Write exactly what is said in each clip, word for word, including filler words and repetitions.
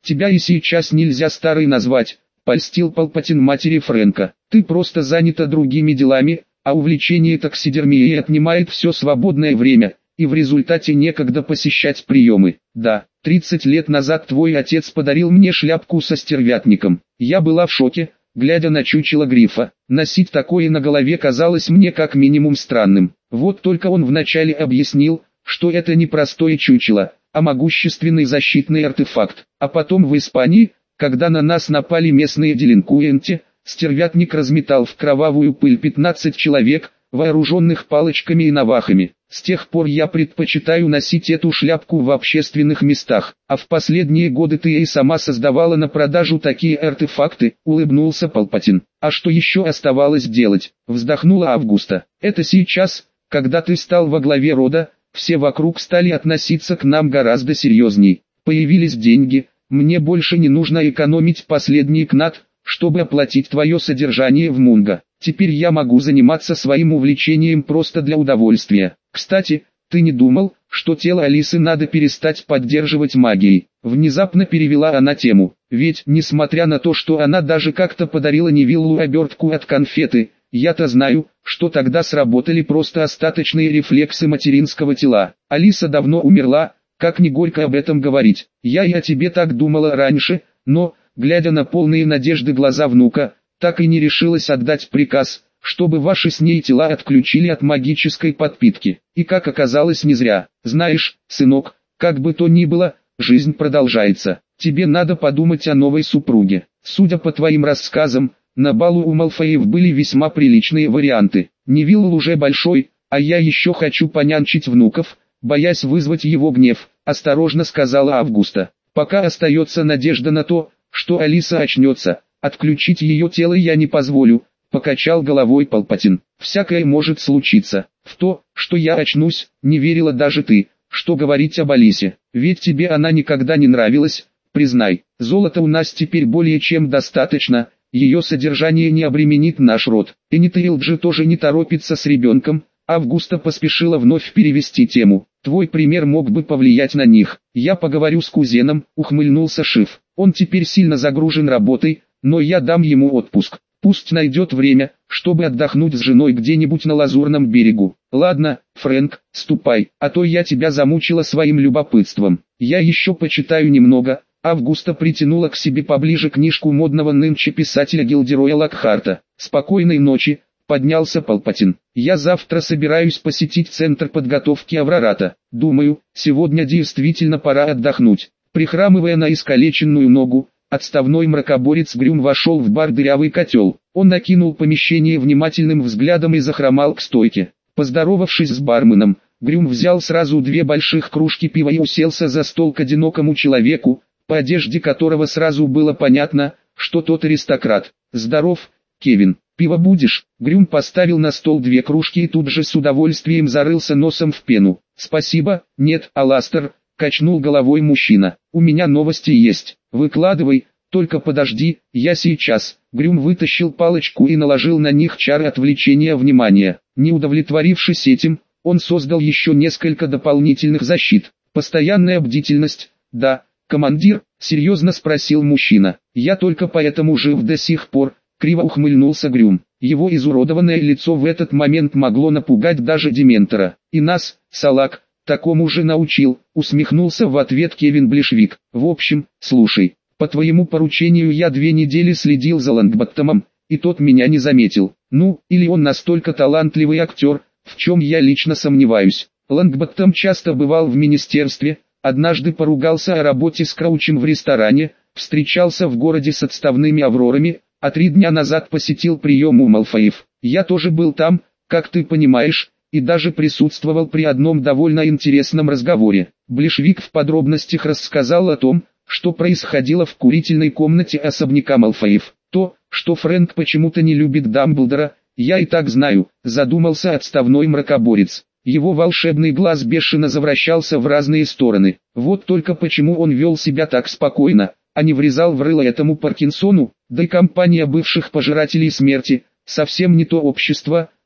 тебя и сейчас нельзя старой назвать, польстил Палпатин матери Фрэнка. Ты просто занята другими делами, а увлечение таксидермией отнимает все свободное время, и в результате некогда посещать приемы. Да, тридцать лет назад твой отец подарил мне шляпку со стервятником. Я была в шоке, глядя на чучело грифа. Носить такое на голове казалось мне как минимум странным. Вот только он вначале объяснил, что это не простое чучело, а могущественный защитный артефакт. А потом в Испании, когда на нас напали местные делинкуенты, стервятник разметал в кровавую пыль пятнадцать человек, вооруженных палочками и навахами. С тех пор я предпочитаю носить эту шляпку в общественных местах, а в последние годы ты и сама создавала на продажу такие артефакты, улыбнулся Палпатин. А что еще оставалось делать? Вздохнула Августа. Это сейчас, когда ты стал во главе рода, все вокруг стали относиться к нам гораздо серьезней. Появились деньги, мне больше не нужно экономить последний кнат, чтобы оплатить твое содержание в Мунго. Теперь я могу заниматься своим увлечением просто для удовольствия. Кстати, ты не думал, что тело Алисы надо перестать поддерживать магией? Внезапно перевела она тему. Ведь, несмотря на то, что она даже как-то подарила Невиллу обертку от конфеты, я-то знаю, что тогда сработали просто остаточные рефлексы материнского тела. Алиса давно умерла, как ни горько об этом говорить. Я и о тебе так думала раньше, но, глядя на полные надежды глаза внука, так и не решилась отдать приказ, чтобы ваши с ней тела отключили от магической подпитки. И как оказалось, не зря. Знаешь, сынок, как бы то ни было, жизнь продолжается. Тебе надо подумать о новой супруге. Судя по твоим рассказам, на балу у Малфоев были весьма приличные варианты. Невилл уже большой, а я еще хочу понянчить внуков, боясь вызвать его гнев, осторожно сказала Августа. Пока остается надежда на то, что Алиса очнется. Отключить ее тело я не позволю, покачал головой Палпатин. Всякое может случиться. В то, что я очнусь, не верила даже ты. Что говорить об Алисе? Ведь тебе она никогда не нравилась, признай. Золота у нас теперь более чем достаточно, ее содержание не обременит наш род. Энитейлджи тоже не торопится с ребенком. Августа поспешила вновь перевести тему. Твой пример мог бы повлиять на них. Я поговорю с кузеном, ухмыльнулся Шиф. Он теперь сильно загружен работой, но я дам ему отпуск. Пусть найдет время, чтобы отдохнуть с женой где-нибудь на Лазурном берегу. Ладно, Фрэнк, ступай, а то я тебя замучила своим любопытством. Я еще почитаю немного. Августа притянула к себе поближе книжку модного нынче писателя Гилдероя Локхарта. Спокойной ночи, поднялся Палпатин. Я завтра собираюсь посетить центр подготовки Аврората. Думаю, сегодня действительно пора отдохнуть. Прихрамывая на искалеченную ногу, отставной мракоборец Грюм вошел в бар «Дырявый котел». Он окинул помещение внимательным взглядом и захромал к стойке. Поздоровавшись с барменом, Грюм взял сразу две больших кружки пива и уселся за стол к одинокому человеку, по одежде которого сразу было понятно, что тот аристократ. «Здоров, Кевин, пиво будешь?» Грюм поставил на стол две кружки и тут же с удовольствием зарылся носом в пену. «Спасибо, нет, Аластер», — качнул головой мужчина. «У меня новости есть. Выкладывай, только подожди, я сейчас». Грюм вытащил палочку и наложил на них чары отвлечения внимания. Не удовлетворившись этим, он создал еще несколько дополнительных защит. «Постоянная бдительность, да, командир?» — серьезно спросил мужчина. «Я только поэтому жив до сих пор», — криво ухмыльнулся Грюм. Его изуродованное лицо в этот момент могло напугать даже Дементора. «И нас, салак, такому же научил», — усмехнулся в ответ Кевин Блишвик. «В общем, слушай, по твоему поручению я две недели следил за Лонгботтомом, и тот меня не заметил. Ну, или он настолько талантливый актер, в чем я лично сомневаюсь. Лонгботтом часто бывал в министерстве, однажды поругался о работе с Краучем в ресторане, встречался в городе с отставными аврорами, а три дня назад посетил прием у Малфоев. Я тоже был там, как ты понимаешь, и даже присутствовал при одном довольно интересном разговоре». Блишвик в подробностях рассказал о том, что происходило в курительной комнате особняка Малфоев. «То, что Фрэнк почему-то не любит Дамблдора, я и так знаю», — задумался отставной мракоборец. Его волшебный глаз бешено завращался в разные стороны. Вот только почему он вел себя так спокойно, а не врезал в рыло этому Паркинсону, да и компания бывших пожирателей смерти, совсем не то общество,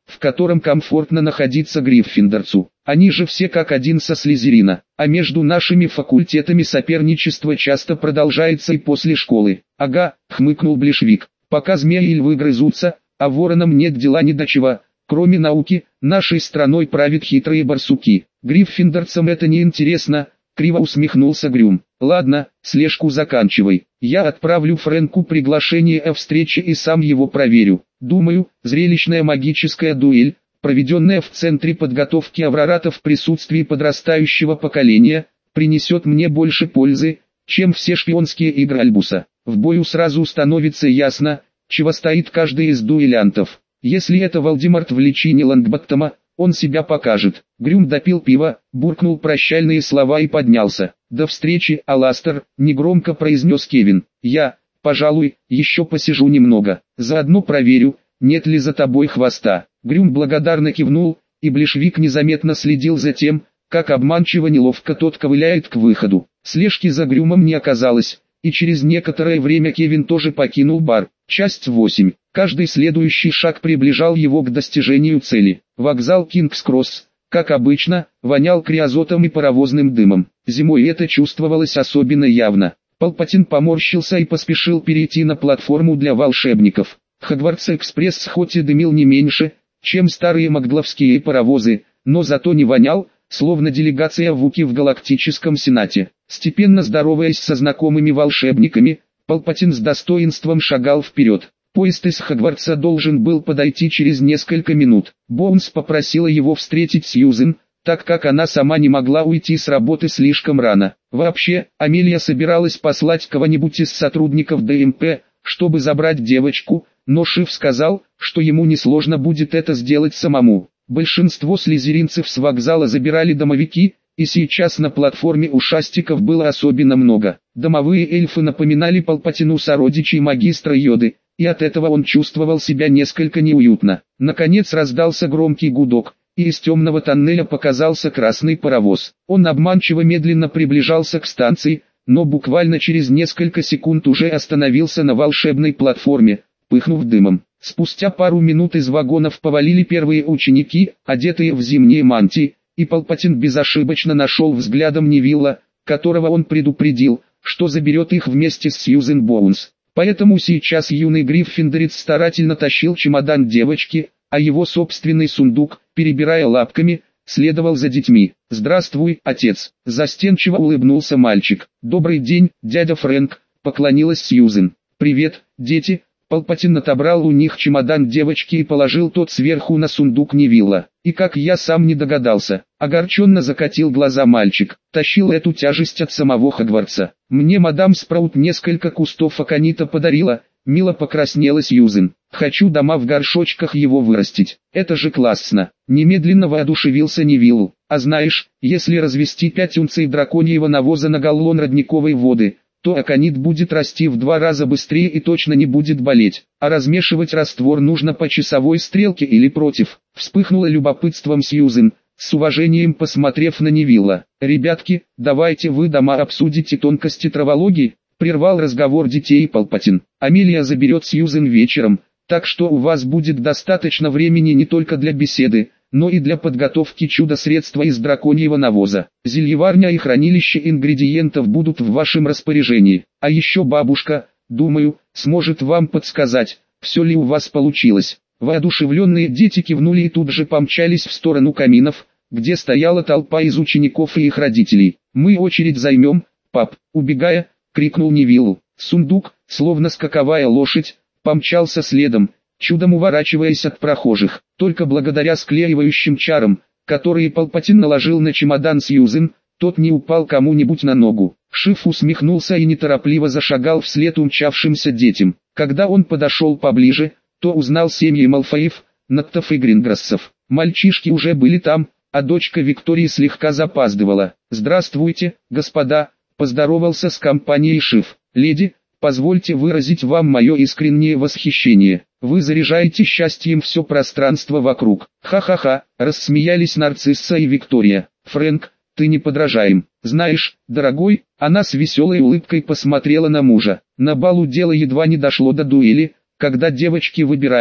в котором комфортно находиться Гриффиндорцу. Они же все как один со Слизерина, а между нашими факультетами соперничество часто продолжается и после школы. Ага, хмыкнул Блешвик, пока змеи и львы грызутся, а воронам нет дела ни до чего. Кроме науки, нашей страной правят хитрые барсуки. Гриффиндорцам это не интересно, криво усмехнулся Грюм. Ладно, слежку заканчивай. Я отправлю Фрэнку приглашение о встрече и сам его проверю. Думаю, зрелищная магическая дуэль, проведенная в центре подготовки авраратов в присутствии подрастающего поколения, принесет мне больше пользы, чем все шпионские игры Альбуса. В бою сразу становится ясно, чего стоит каждый из дуэлянтов. Если это Волдеморт в личине Лонгботтома, он себя покажет. Грюм допил пиво, буркнул прощальные слова и поднялся. «До встречи, Аластер», — негромко произнес Кевин. «Я, пожалуй, еще посижу немного. Заодно проверю, нет ли за тобой хвоста». Грюм благодарно кивнул, и Блешвик незаметно следил за тем, как обманчиво неловко тот ковыляет к выходу. Слежки за Грюмом не оказалось, и через некоторое время Кевин тоже покинул бар. Часть восемь. Каждый следующий шаг приближал его к достижению цели. Вокзал Кингс-Кросс, как обычно, вонял криозотом и паровозным дымом. Зимой это чувствовалось особенно явно. Палпатин поморщился и поспешил перейти на платформу для волшебников. Хогвартс-экспресс хоть и дымил не меньше, чем старые магловские паровозы, но зато не вонял, словно делегация Вуки в галактическом сенате. Степенно здороваясь со знакомыми волшебниками, Палпатин с достоинством шагал вперед. Поезд из Хогвартса должен был подойти через несколько минут. Боунс попросила его встретить Сьюзен, так как она сама не могла уйти с работы слишком рано. Вообще, Амелия собиралась послать кого-нибудь из сотрудников ДМП, чтобы забрать девочку, но Шиф сказал, что ему несложно будет это сделать самому. Большинство слизеринцев с вокзала забирали домовики, и сейчас на платформе ушастиков было особенно много. Домовые эльфы напоминали Палпатину сородичей магистра Йоды, и от этого он чувствовал себя несколько неуютно. Наконец раздался громкий гудок, и из темного тоннеля показался красный паровоз. Он обманчиво медленно приближался к станции, но буквально через несколько секунд уже остановился на волшебной платформе, пыхнув дымом. Спустя пару минут из вагонов повалили первые ученики, одетые в зимние мантии, и Палпатин безошибочно нашел взглядом Невилла, которого он предупредил, что заберет их вместе с Сьюзен Боунс. Поэтому сейчас юный гриффиндорец старательно тащил чемодан девочки, а его собственный сундук, перебирая лапками, следовал за детьми. «Здравствуй, отец!» — застенчиво улыбнулся мальчик. «Добрый день, дядя Фрэнк!» — поклонилась Сьюзен. «Привет, дети!» Палпатин отобрал у них чемодан девочки и положил тот сверху на сундук Невилла. И как я сам не догадался, огорченно закатил глаза мальчик, тащил эту тяжесть от самого Хогвартса. Мне мадам Спраут несколько кустов аконита подарила, мило покраснела Сьюзен. Хочу дома в горшочках его вырастить. Это же классно. Немедленно воодушевился Невилл. А знаешь, если развести пять унций драконьего навоза на галлон родниковой воды, то аконит будет расти в два раза быстрее и точно не будет болеть. А размешивать раствор нужно по часовой стрелке или против. Вспыхнуло любопытством Сьюзен, с уважением посмотрев на Невилла. «Ребятки, давайте вы дома обсудите тонкости травологии», прервал разговор детей Палпатин. «Амелия заберет Сьюзен вечером, так что у вас будет достаточно времени не только для беседы, но и для подготовки чудо-средства из драконьего навоза. Зельеварня и хранилище ингредиентов будут в вашем распоряжении. А еще бабушка, думаю, сможет вам подсказать, все ли у вас получилось». Воодушевленные дети кивнули и тут же помчались в сторону каминов, где стояла толпа из учеников и их родителей. «Мы очередь займем, пап», убегая, крикнул Невиллу. Сундук, словно скаковая лошадь, помчался следом, чудом уворачиваясь от прохожих. Только благодаря склеивающим чарам, которые Палпатин наложил на чемодан Сьюзен, тот не упал кому-нибудь на ногу. Шиф усмехнулся и неторопливо зашагал вслед умчавшимся детям. Когда он подошел поближе, то узнал семьи Малфоев, Наттов и Гринграссов. Мальчишки уже были там, а дочка Виктории слегка запаздывала. «Здравствуйте, господа», — поздоровался с компанией Шиф. «Леди, позвольте выразить вам мое искреннее восхищение. Вы заряжаете счастьем все пространство вокруг». «Ха-ха-ха», — рассмеялись Нарцисса и Виктория. «Фрэнк, ты не подражаем. Знаешь, дорогой», — она с веселой улыбкой посмотрела на мужа. «На балу дело едва не дошло до дуэли, когда девочки выбирали,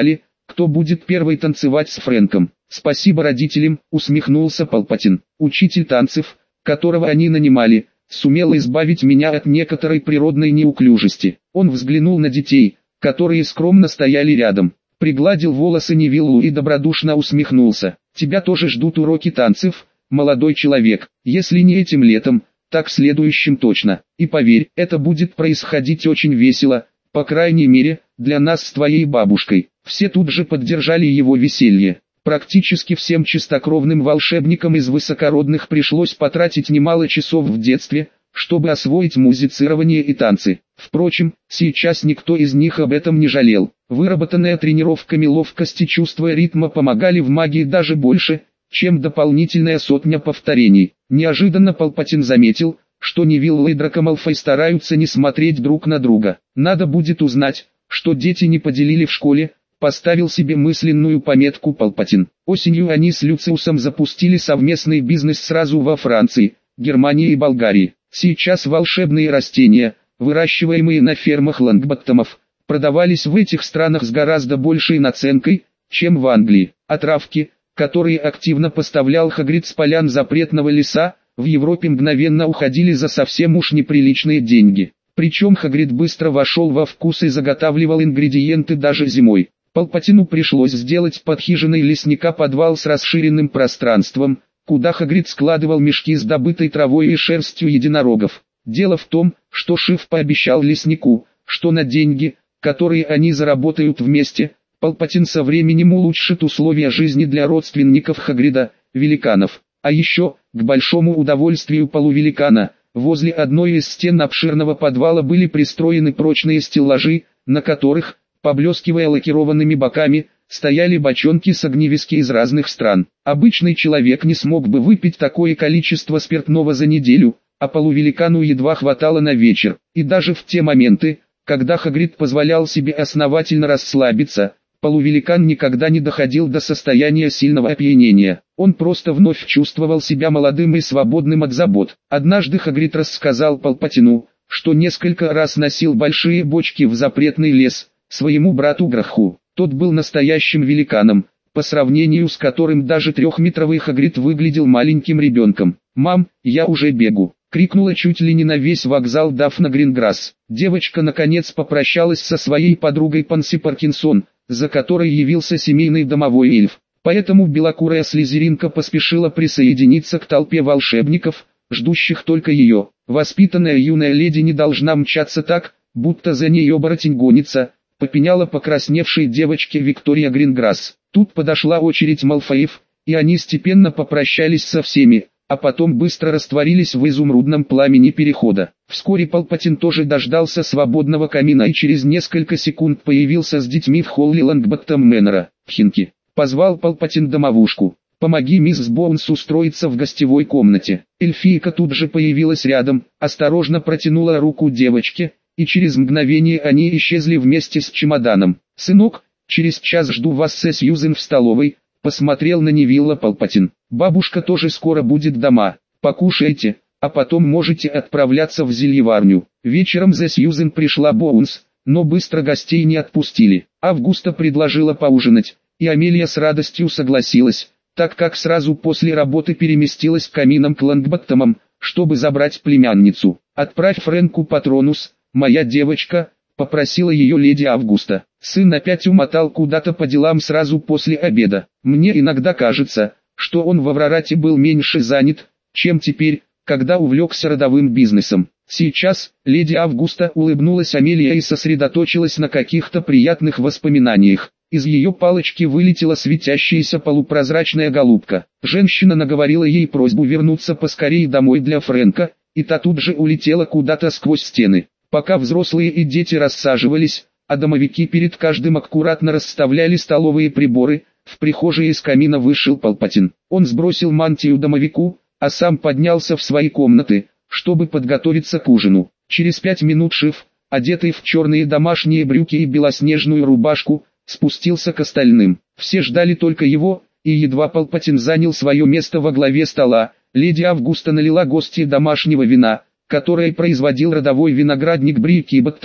кто будет первый танцевать с Фрэнком. Спасибо родителям, усмехнулся Палпатин. Учитель танцев, которого они нанимали, сумел избавить меня от некоторой природной неуклюжести. Он взглянул на детей, которые скромно стояли рядом, пригладил волосы Невиллу и добродушно усмехнулся. Тебя тоже ждут уроки танцев, молодой человек, если не этим летом, так следующим точно. И поверь, это будет происходить очень весело, по крайней мере, для нас с твоей бабушкой. Все тут же поддержали его веселье. Практически всем чистокровным волшебникам из высокородных пришлось потратить немало часов в детстве, чтобы освоить музицирование и танцы. Впрочем, сейчас никто из них об этом не жалел. Выработанные тренировками ловкость и чувство ритма помогали в магии даже больше, чем дополнительная сотня повторений. Неожиданно Палпатин заметил, что Невилл и Драко Малфой стараются не смотреть друг на друга. Надо будет узнать, что дети не поделили в школе, поставил себе мысленную пометку Палпатин. Осенью они с Люциусом запустили совместный бизнес сразу во Франции, Германии и Болгарии. Сейчас волшебные растения, выращиваемые на фермах Лонгботтомов, продавались в этих странах с гораздо большей наценкой, чем в Англии. А травки, которые активно поставлял Хагрид с полян запретного леса, в Европе мгновенно уходили за совсем уж неприличные деньги. Причем Хагрид быстро вошел во вкус и заготавливал ингредиенты даже зимой. Палпатину пришлось сделать под хижиной лесника подвал с расширенным пространством, куда Хагрид складывал мешки с добытой травой и шерстью единорогов. Дело в том, что Шиф пообещал леснику, что на деньги, которые они заработают вместе, Палпатин со временем улучшит условия жизни для родственников Хагрида, великанов. А еще, к большому удовольствию полувеликана, возле одной из стен обширного подвала были пристроены прочные стеллажи, на которых, поблескивая лакированными боками, стояли бочонки с огневиски из разных стран. Обычный человек не смог бы выпить такое количество спиртного за неделю, а полувеликану едва хватало на вечер. И даже в те моменты, когда Хагрид позволял себе основательно расслабиться, полувеликан никогда не доходил до состояния сильного опьянения. Он просто вновь чувствовал себя молодым и свободным от забот. Однажды Хагрид рассказал Палпатину, что несколько раз носил большие бочки в запретный лес, своему брату Граху. Тот был настоящим великаном, по сравнению с которым даже трехметровый Хагрид выглядел маленьким ребенком. «Мам, я уже бегу!» — крикнула чуть ли не на весь вокзал Дафна Гринграсс. Девочка наконец попрощалась со своей подругой Панси Паркинсон, за которой явился семейный домовой эльф. Поэтому белокурая слизеринка поспешила присоединиться к толпе волшебников, ждущих только ее. Воспитанная юная леди не должна мчаться так, будто за ней оборотень гонится, попеняла покрасневшей девочке Виктория Гринграсс. Тут подошла очередь Малфоев, и они степенно попрощались со всеми, а потом быстро растворились в изумрудном пламени перехода. Вскоре Палпатин тоже дождался свободного камина и через несколько секунд появился с детьми в холле Лонгботтом Мэннера. «Хинки», — позвал Палпатин домовушку, — «помоги мисс Боунс устроиться в гостевой комнате». Эльфийка тут же появилась рядом, осторожно протянула руку девочке, и через мгновение они исчезли вместе с чемоданом. «Сынок, через час жду вас с Сьюзен в столовой», — посмотрел на Невилла Палпатин. «Бабушка тоже скоро будет дома. Покушайте, а потом можете отправляться в зельеварню». Вечером за Сьюзен пришла Боунс, но быстро гостей не отпустили. Августа предложила поужинать, и Амелия с радостью согласилась, так как сразу после работы переместилась к каминам к Лонгботтомам, чтобы забрать племянницу. «Отправь Фрэнку Патронус, моя девочка», — попросила ее леди Августа. Сын опять умотал куда-то по делам сразу после обеда. «Мне иногда кажется, что он в Аврорате был меньше занят, чем теперь, когда увлекся родовым бизнесом». Сейчас, леди Августа улыбнулась Амелия и сосредоточилась на каких-то приятных воспоминаниях. Из ее палочки вылетела светящаяся полупрозрачная голубка. Женщина наговорила ей просьбу вернуться поскорее домой для Фрэнка, и та тут же улетела куда-то сквозь стены. Пока взрослые и дети рассаживались, а домовики перед каждым аккуратно расставляли столовые приборы, в прихожей из камина вышел Палпатин. Он сбросил мантию домовику, а сам поднялся в свои комнаты, чтобы подготовиться к ужину. Через пять минут Шиф, одетый в черные домашние брюки и белоснежную рубашку, спустился к остальным. Все ждали только его, и едва Палпатин занял свое место во главе стола, леди Августа налила гостье домашнего вина, которое производил родовой виноградник Брикиботтом,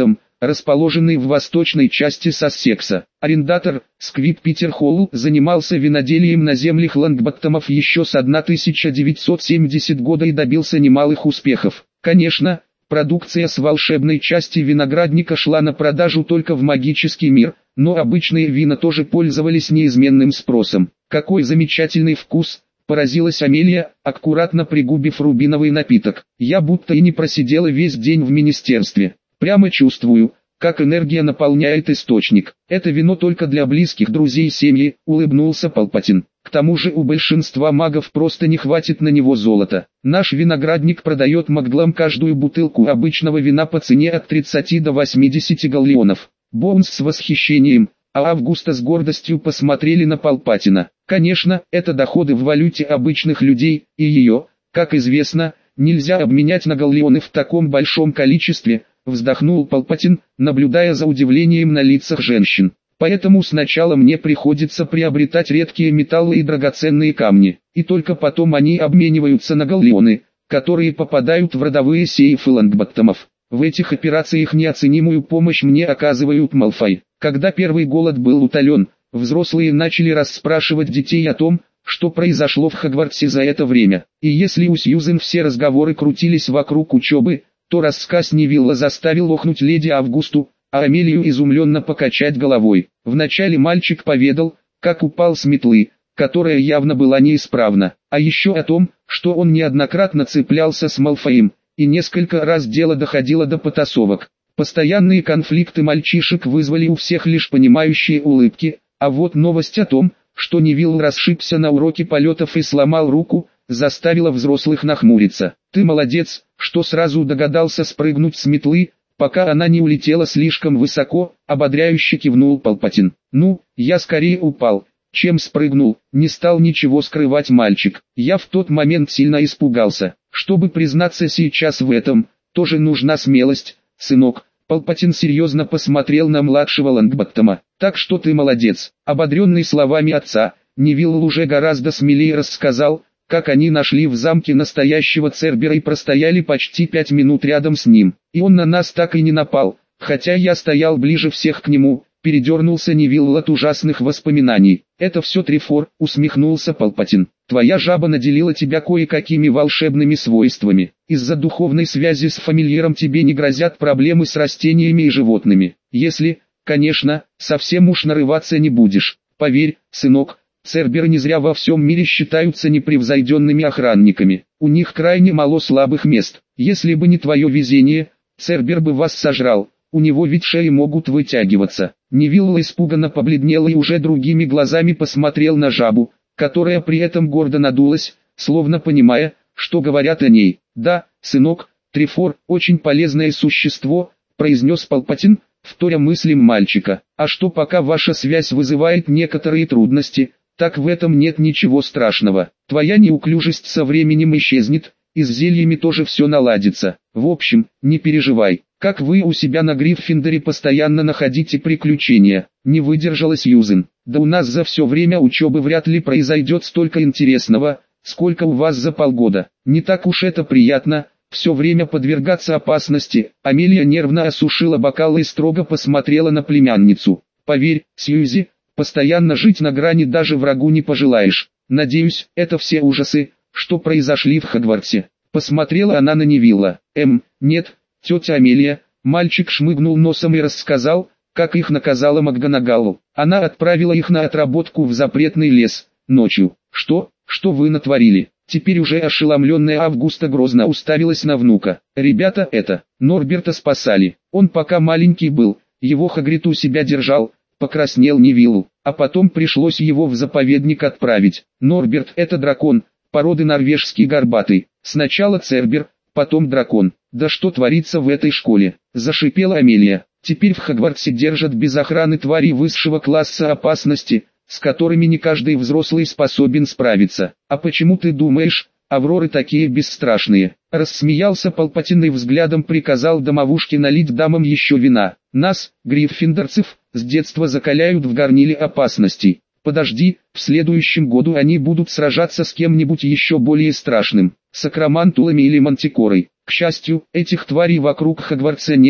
расположенный в восточной части Сассекса. Арендатор, Сквиб Питер Холл, занимался виноделием на землях Лонгботтомов еще с тысяча девятьсот семидесятого года и добился немалых успехов. Конечно, продукция с волшебной части виноградника шла на продажу только в магический мир, но обычные вина тоже пользовались неизменным спросом. «Какой замечательный вкус!» — поразилась Амелия, аккуратно пригубив рубиновый напиток. «Я будто и не просидела весь день в министерстве. Прямо чувствую, как энергия наполняет источник. Это вино только для близких друзей семьи», — улыбнулся Палпатин. «К тому же у большинства магов просто не хватит на него золота. Наш виноградник продает маглам каждую бутылку обычного вина по цене от тридцати до восьмидесяти галлеонов». Боунс с восхищением, а Августа с гордостью посмотрели на Палпатина. Конечно, это доходы в валюте обычных людей, и ее, как известно, нельзя обменять на галлеоны в таком большом количестве, вздохнул Палпатин, наблюдая за удивлением на лицах женщин. Поэтому сначала мне приходится приобретать редкие металлы и драгоценные камни, и только потом они обмениваются на галлеоны, которые попадают в родовые сейфы Лонгботтомов. В этих операциях неоценимую помощь мне оказывают Малфой. Когда первый голод был утолен, взрослые начали расспрашивать детей о том, что произошло в Хогвартсе за это время. И если у Сьюзен все разговоры крутились вокруг учебы, то рассказ Невилла заставил охнуть леди Августу, а Амелию изумленно покачать головой. Вначале мальчик поведал, как упал с метлы, которая явно была неисправна, а еще о том, что он неоднократно цеплялся с Малфоем, и несколько раз дело доходило до потасовок. Постоянные конфликты мальчишек вызвали у всех лишь понимающие улыбки, а вот новость о том, что Невилл расшибся на уроке полетов и сломал руку, заставила взрослых нахмуриться. «Ты молодец, что сразу догадался спрыгнуть с метлы, пока она не улетела слишком высоко», — ободряюще кивнул Палпатин. «Ну, я скорее упал, чем спрыгнул», — не стал ничего скрывать мальчик. «Я в тот момент сильно испугался. Чтобы признаться сейчас в этом, тоже нужна смелость, сынок». Палпатин серьезно посмотрел на младшего Лонгботтома. «Так что ты молодец». Ободренный словами отца, Невилл уже гораздо смелее рассказал, как они нашли в замке настоящего Цербера и простояли почти пять минут рядом с ним. «И он на нас так и не напал, хотя я стоял ближе всех к нему», — передернулся Невилл от ужасных воспоминаний. «Это все Трифор», — усмехнулся Палпатин. «Твоя жаба наделила тебя кое-какими волшебными свойствами. Из-за духовной связи с фамильяром тебе не грозят проблемы с растениями и животными. Если, конечно, совсем уж нарываться не будешь. Поверь, сынок, Церберы не зря во всем мире считаются непревзойденными охранниками. У них крайне мало слабых мест. Если бы не твое везение, Цербер бы вас сожрал. У него ведь шеи могут вытягиваться». Невилл испуганно побледнел и уже другими глазами посмотрел на жабу, которая при этом гордо надулась, словно понимая, что говорят о ней. «Да, сынок, Трифор – очень полезное существо», – произнес Палпатин, вторя мыслям мальчика. «А что пока ваша связь вызывает некоторые трудности, так в этом нет ничего страшного. Твоя неуклюжесть со временем исчезнет, и с зельями тоже все наладится. В общем, не переживай. Как вы у себя на Гриффиндоре постоянно находите приключения», — не выдержала Сьюзен. «Да у нас за все время учебы вряд ли произойдет столько интересного, сколько у вас за полгода. Не так уж это приятно, все время подвергаться опасности». Амелия нервно осушила бокал и строго посмотрела на племянницу. «Поверь, Сьюзи, постоянно жить на грани даже врагу не пожелаешь. Надеюсь, это все ужасы, что произошли в Хогвартсе». Посмотрела она на Невилла. «Эм, нет, тетя Амелия». Мальчик шмыгнул носом и рассказал, как их наказала МакГонагалл. Она отправила их на отработку в запретный лес, ночью. «Что? Что вы натворили?» Теперь уже ошеломленная Августа грозно уставилась на внука. «Ребята, это, Норберта спасали. Он пока маленький был, его Хагрид у себя держал», — покраснел Невилл. «А потом пришлось его в заповедник отправить. Норберт — это дракон, породы норвежский горбатый. Сначала Цербер, потом дракон. Да что творится в этой школе?» — зашипела Амелия. «Теперь в Хогвартсе держат без охраны твари высшего класса опасности, с которыми не каждый взрослый способен справиться. А почему ты думаешь, Авроры такие бесстрашные?» Рассмеялся Палпатин и взглядом приказал домовушке налить дамам еще вина. «Нас, гриффиндорцев, с детства закаляют в горниле опасностей. Подожди, в следующем году они будут сражаться с кем-нибудь еще более страшным, с акромантулами или мантикорой. К счастью, этих тварей вокруг Хогвартса нет», —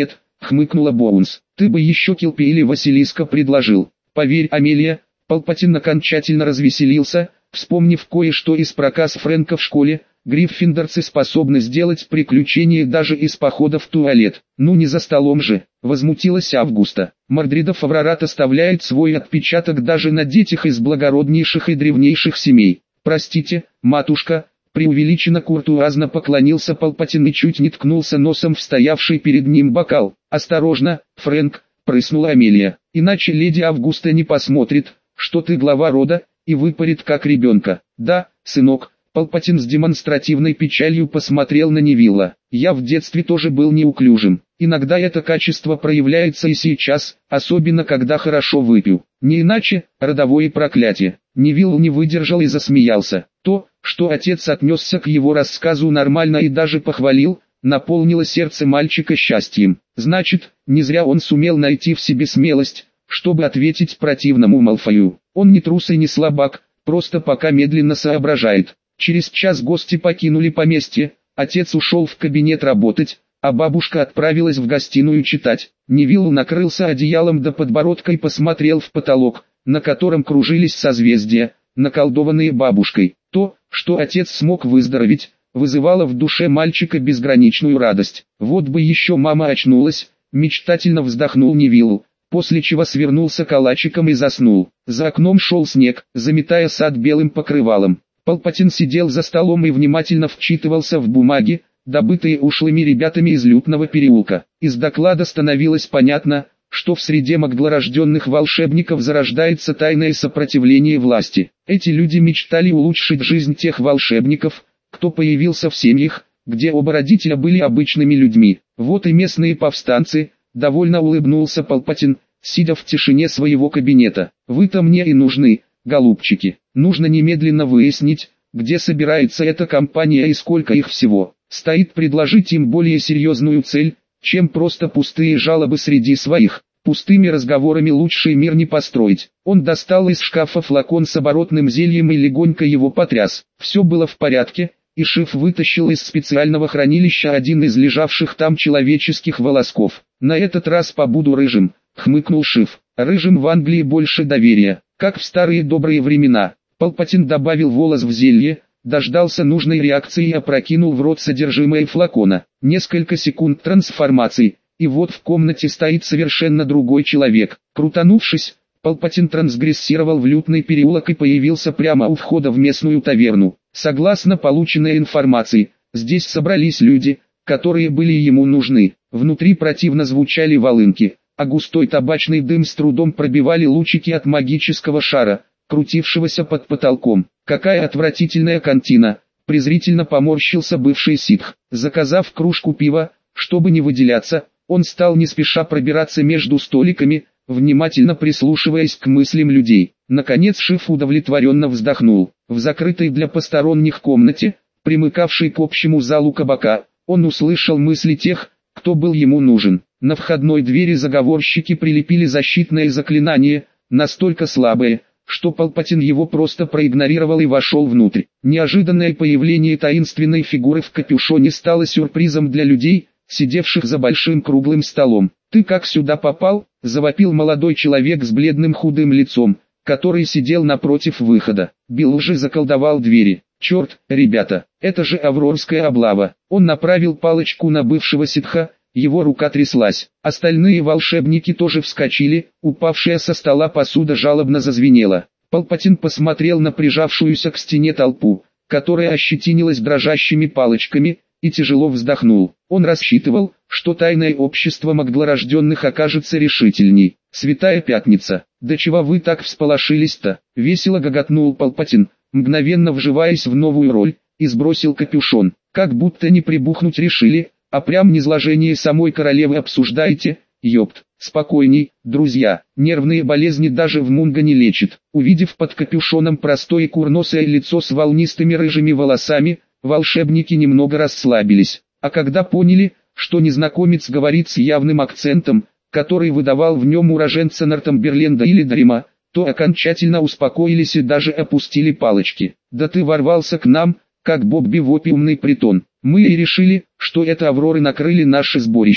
хмыкнула Боунс. Ты бы еще Килпи или Василиска предложил. Поверь, Амелия, Палпатин окончательно развеселился, вспомнив кое-что из проказ Фрэнка в школе. Гриффиндорцы способны сделать приключения даже из похода в туалет. Ну не за столом же, возмутилась Августа. Мордрида Фаврарат оставляет свой отпечаток даже на детях из благороднейших и древнейших семей. Простите, матушка, преувеличенно куртуазно поклонился Палпатин и чуть не ткнулся носом в стоявший перед ним бокал. Осторожно, Фрэнк, прыснула Амелия, иначе леди Августа не посмотрит, что ты глава рода, и выпарит как ребенка. Да, сынок. Палпатин с демонстративной печалью посмотрел на Невилла. Я в детстве тоже был неуклюжим. Иногда это качество проявляется и сейчас, особенно когда хорошо выпью. Не иначе, родовое проклятие. Невилл не выдержал и засмеялся. То, что отец отнесся к его рассказу нормально и даже похвалил, наполнило сердце мальчика счастьем. Значит, не зря он сумел найти в себе смелость, чтобы ответить противному Малфою. Он не трус и не слабак, просто пока медленно соображает. Через час гости покинули поместье, отец ушел в кабинет работать, а бабушка отправилась в гостиную читать. Невилл накрылся одеялом до подбородка и посмотрел в потолок, на котором кружились созвездия, наколдованные бабушкой. То, что отец смог выздороветь, вызывало в душе мальчика безграничную радость. Вот бы еще мама очнулась, мечтательно вздохнул Невилл, после чего свернулся калачиком и заснул. За окном шел снег, заметая сад белым покрывалом. Палпатин сидел за столом и внимательно вчитывался в бумаги, добытые ушлыми ребятами из лютного переулка. Из доклада становилось понятно, что в среде магдлорожденных волшебников зарождается тайное сопротивление власти. Эти люди мечтали улучшить жизнь тех волшебников, кто появился в семьях, где оба родителя были обычными людьми. Вот и местные повстанцы, довольно улыбнулся Палпатин, сидя в тишине своего кабинета. Вы-то мне и нужны, голубчики. Нужно немедленно выяснить, где собирается эта компания и сколько их всего. Стоит предложить им более серьезную цель, чем просто пустые жалобы среди своих. Пустыми разговорами лучший мир не построить. Он достал из шкафа флакон с оборотным зельем и легонько его потряс. Все было в порядке, и Шиф вытащил из специального хранилища один из лежавших там человеческих волосков. На этот раз побуду рыжим, хмыкнул Шиф. Рыжим в Англии больше доверия, как в старые добрые времена. Палпатин добавил волос в зелье, дождался нужной реакции и опрокинул в рот содержимое флакона. Несколько секунд трансформации, и вот в комнате стоит совершенно другой человек. Крутанувшись, Палпатин трансгрессировал в лютный переулок и появился прямо у входа в местную таверну. Согласно полученной информации, здесь собрались люди, которые были ему нужны. Внутри противно звучали волынки, а густой табачный дым с трудом пробивали лучики от магического шара, крутившегося под потолком. Какая отвратительная кантина, презрительно поморщился бывший ситх. Заказав кружку пива, чтобы не выделяться, он стал не спеша пробираться между столиками, внимательно прислушиваясь к мыслям людей. Наконец Шиф удовлетворенно вздохнул. В закрытой для посторонних комнате, примыкавшей к общему залу кабака, он услышал мысли тех, кто был ему нужен. На входной двери заговорщики прилепили защитное заклинание, настолько слабое, что Палпатин его просто проигнорировал и вошел внутрь. Неожиданное появление таинственной фигуры в капюшоне стало сюрпризом для людей, сидевших за большим круглым столом. «Ты как сюда попал?» – завопил молодой человек с бледным худым лицом, который сидел напротив выхода. Билл уже заколдовал двери. «Черт, ребята, это же аврорская облава!» Он направил палочку на бывшего ситха, его рука тряслась. Остальные волшебники тоже вскочили, упавшая со стола посуда жалобно зазвенела. Палпатин посмотрел на прижавшуюся к стене толпу, которая ощетинилась дрожащими палочками, и тяжело вздохнул. Он рассчитывал, что тайное общество магдлорожденных окажется решительней. «Святая Пятница, да чего вы так всполошились-то?» — весело гоготнул Палпатин, мгновенно вживаясь в новую роль, и сбросил капюшон. «Как будто не прибухнуть решили, а прям низложение самой королевы обсуждаете, ёпт. Спокойней, друзья, нервные болезни даже в Мунго не лечит». Увидев под капюшоном простое курносое лицо с волнистыми рыжими волосами, волшебники немного расслабились. А когда поняли, что незнакомец говорит с явным акцентом, который выдавал в нем уроженца Нортамберленда или Дарима, то окончательно успокоились и даже опустили палочки. «Да ты ворвался к нам, как Бобби в опиумный притон. Мы и решили, что это авроры накрыли наше сборище.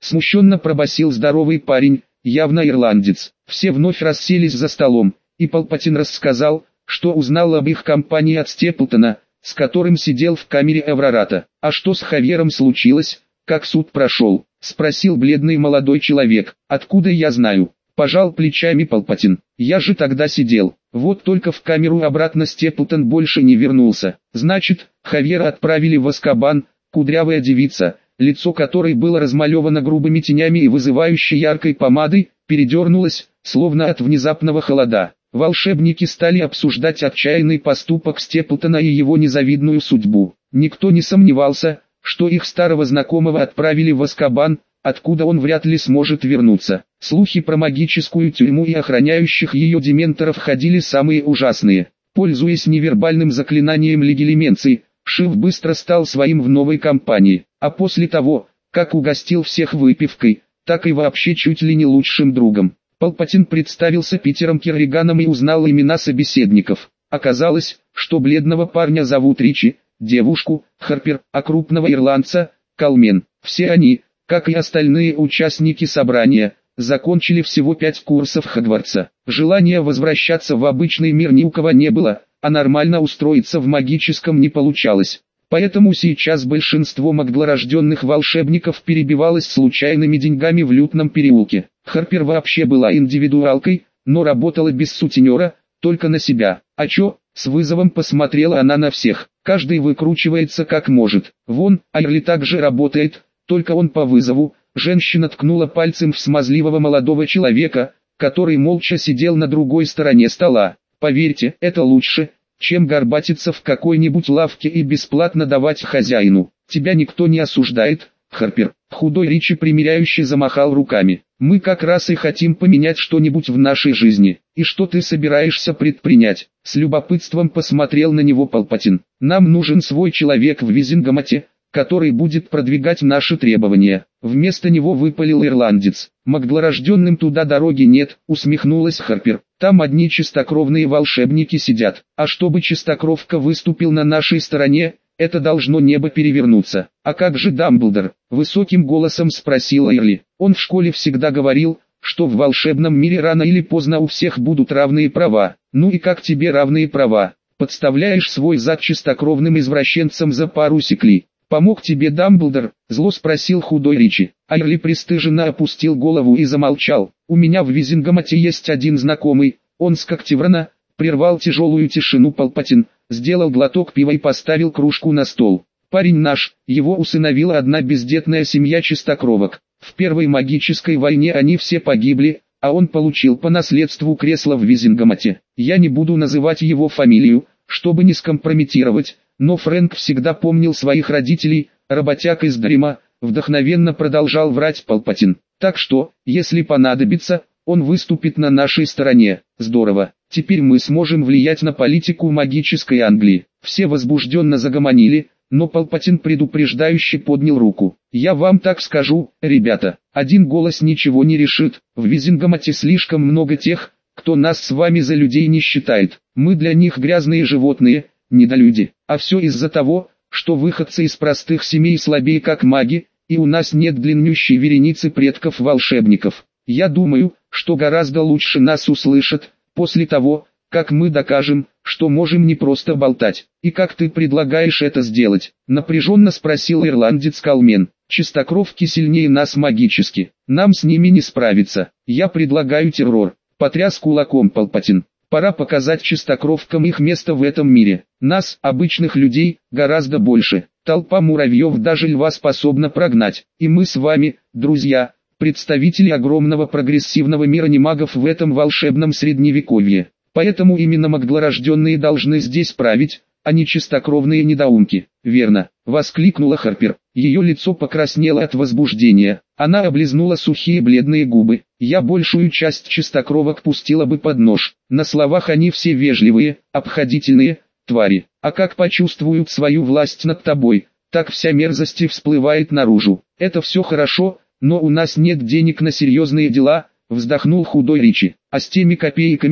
Смущенно пробасил здоровый парень, явно ирландец. Все вновь расселись за столом, и Палпатин рассказал, что узнал об их компании от Степлтона, с которым сидел в камере Эврората. «А что с Хавьером случилось? Как суд прошел?» — спросил бледный молодой человек. «Откуда я знаю?» — пожал плечами Палпатин. «Я же тогда сидел. Вот только в камеру обратно Степлтон больше не вернулся. Значит, Хавьера отправили в Азкабан. Кудрявая девица, лицо которой было размалевано грубыми тенями и вызывающей яркой помадой, передернулась, словно от внезапного холода. Волшебники стали обсуждать отчаянный поступок Степлтона и его незавидную судьбу. Никто не сомневался, что их старого знакомого отправили в Азкабан, откуда он вряд ли сможет вернуться. Слухи про магическую тюрьму и охраняющих ее дементоров ходили самые ужасные. Пользуясь невербальным заклинанием легилименции, Шив быстро стал своим в новой компании, а после того, как угостил всех выпивкой, так и вообще чуть ли не лучшим другом. Палпатин представился Питером Керриганом и узнал имена собеседников. Оказалось, что бледного парня зовут Ричи, девушку — Харпер, а крупного ирландца — Калмен. Все они, как и остальные участники собрания, закончили всего пять курсов Хогвартса. Желания возвращаться в обычный мир ни у кого не было, а нормально устроиться в магическом не получалось. Поэтому сейчас большинство маглорожденных волшебников перебивалось случайными деньгами в лютном переулке. Харпер вообще была индивидуалкой, но работала без сутенера, только на себя. «А чё?» — с вызовом посмотрела она на всех. «Каждый выкручивается как может. Вон, Айрли также работает, только он по вызову». Женщина ткнула пальцем в смазливого молодого человека, который молча сидел на другой стороне стола. «Поверьте, это лучше, чем горбатиться в какой-нибудь лавке и бесплатно давать хозяину. Тебя никто не осуждает, Харпер». Худой Ричи примиряюще замахал руками. «Мы как раз и хотим поменять что-нибудь в нашей жизни. И что ты собираешься предпринять?» С любопытством посмотрел на него Палпатин. «Нам нужен свой человек в Визингамате, который будет продвигать наши требования». Вместо него выпалил ирландец. «Маглорожденным туда дороги нет», усмехнулась Харпер. «Там одни чистокровные волшебники сидят. А чтобы чистокровка выступил на нашей стороне, это должно небо перевернуться». «А как же Дамблдор?» Высоким голосом спросил Айрли. «Он в школе всегда говорил, что в волшебном мире рано или поздно у всех будут равные права». «Ну и как тебе равные права? Подставляешь свой зад чистокровным извращенцам за пару секли. Помог тебе Дамблдор?» Зло спросил худой Ричи. Айрли пристыженно опустил голову и замолчал. «У меня в Визингамате есть один знакомый, он с Когтеврана», прервал тяжелую тишину Палпатин, сделал глоток пива и поставил кружку на стол. «Парень наш, его усыновила одна бездетная семья чистокровок. В первой магической войне они все погибли, а он получил по наследству кресло в Визингамате. Я не буду называть его фамилию, чтобы не скомпрометировать, но Фрэнк всегда помнил своих родителей, работяг из Дрима», вдохновенно продолжал врать Палпатин. «Так что, если понадобится, он выступит на нашей стороне». «Здорово, теперь мы сможем влиять на политику магической Англии». Все возбужденно загомонили, но Палпатин предупреждающе поднял руку. «Я вам так скажу, ребята, один голос ничего не решит. В Визингамате слишком много тех, кто нас с вами за людей не считает. Мы для них грязные животные, недолюди. А все из-за того, что выходцы из простых семей слабее как маги, и у нас нет длиннющей вереницы предков-волшебников. Я думаю, что гораздо лучше нас услышат, после того, как мы докажем, что можем не просто болтать». «И как ты предлагаешь это сделать?» — напряженно спросил ирландец Калмен. «Чистокровки сильнее нас магически. Нам с ними не справиться. Я предлагаю террор», — потряс кулаком Палпатин. «Пора показать чистокровкам их место в этом мире. Нас, обычных людей, гораздо больше. Толпа муравьев даже льва способна прогнать. И мы с вами, друзья, представители огромного прогрессивного мира немагов в этом волшебном средневековье. Поэтому именно маглорожденные должны здесь править, а не чистокровные недоумки». «Верно», — воскликнула Харпер. Ее лицо покраснело от возбуждения. Она облизнула сухие бледные губы. «Я большую часть чистокровок пустила бы под нож. На словах они все вежливые, обходительные, твари. А как почувствуют свою власть над тобой, так вся мерзость и всплывает наружу. Это все хорошо, но у нас нет денег на серьезные дела», — вздохнул худой Ричи. «А с теми копейками,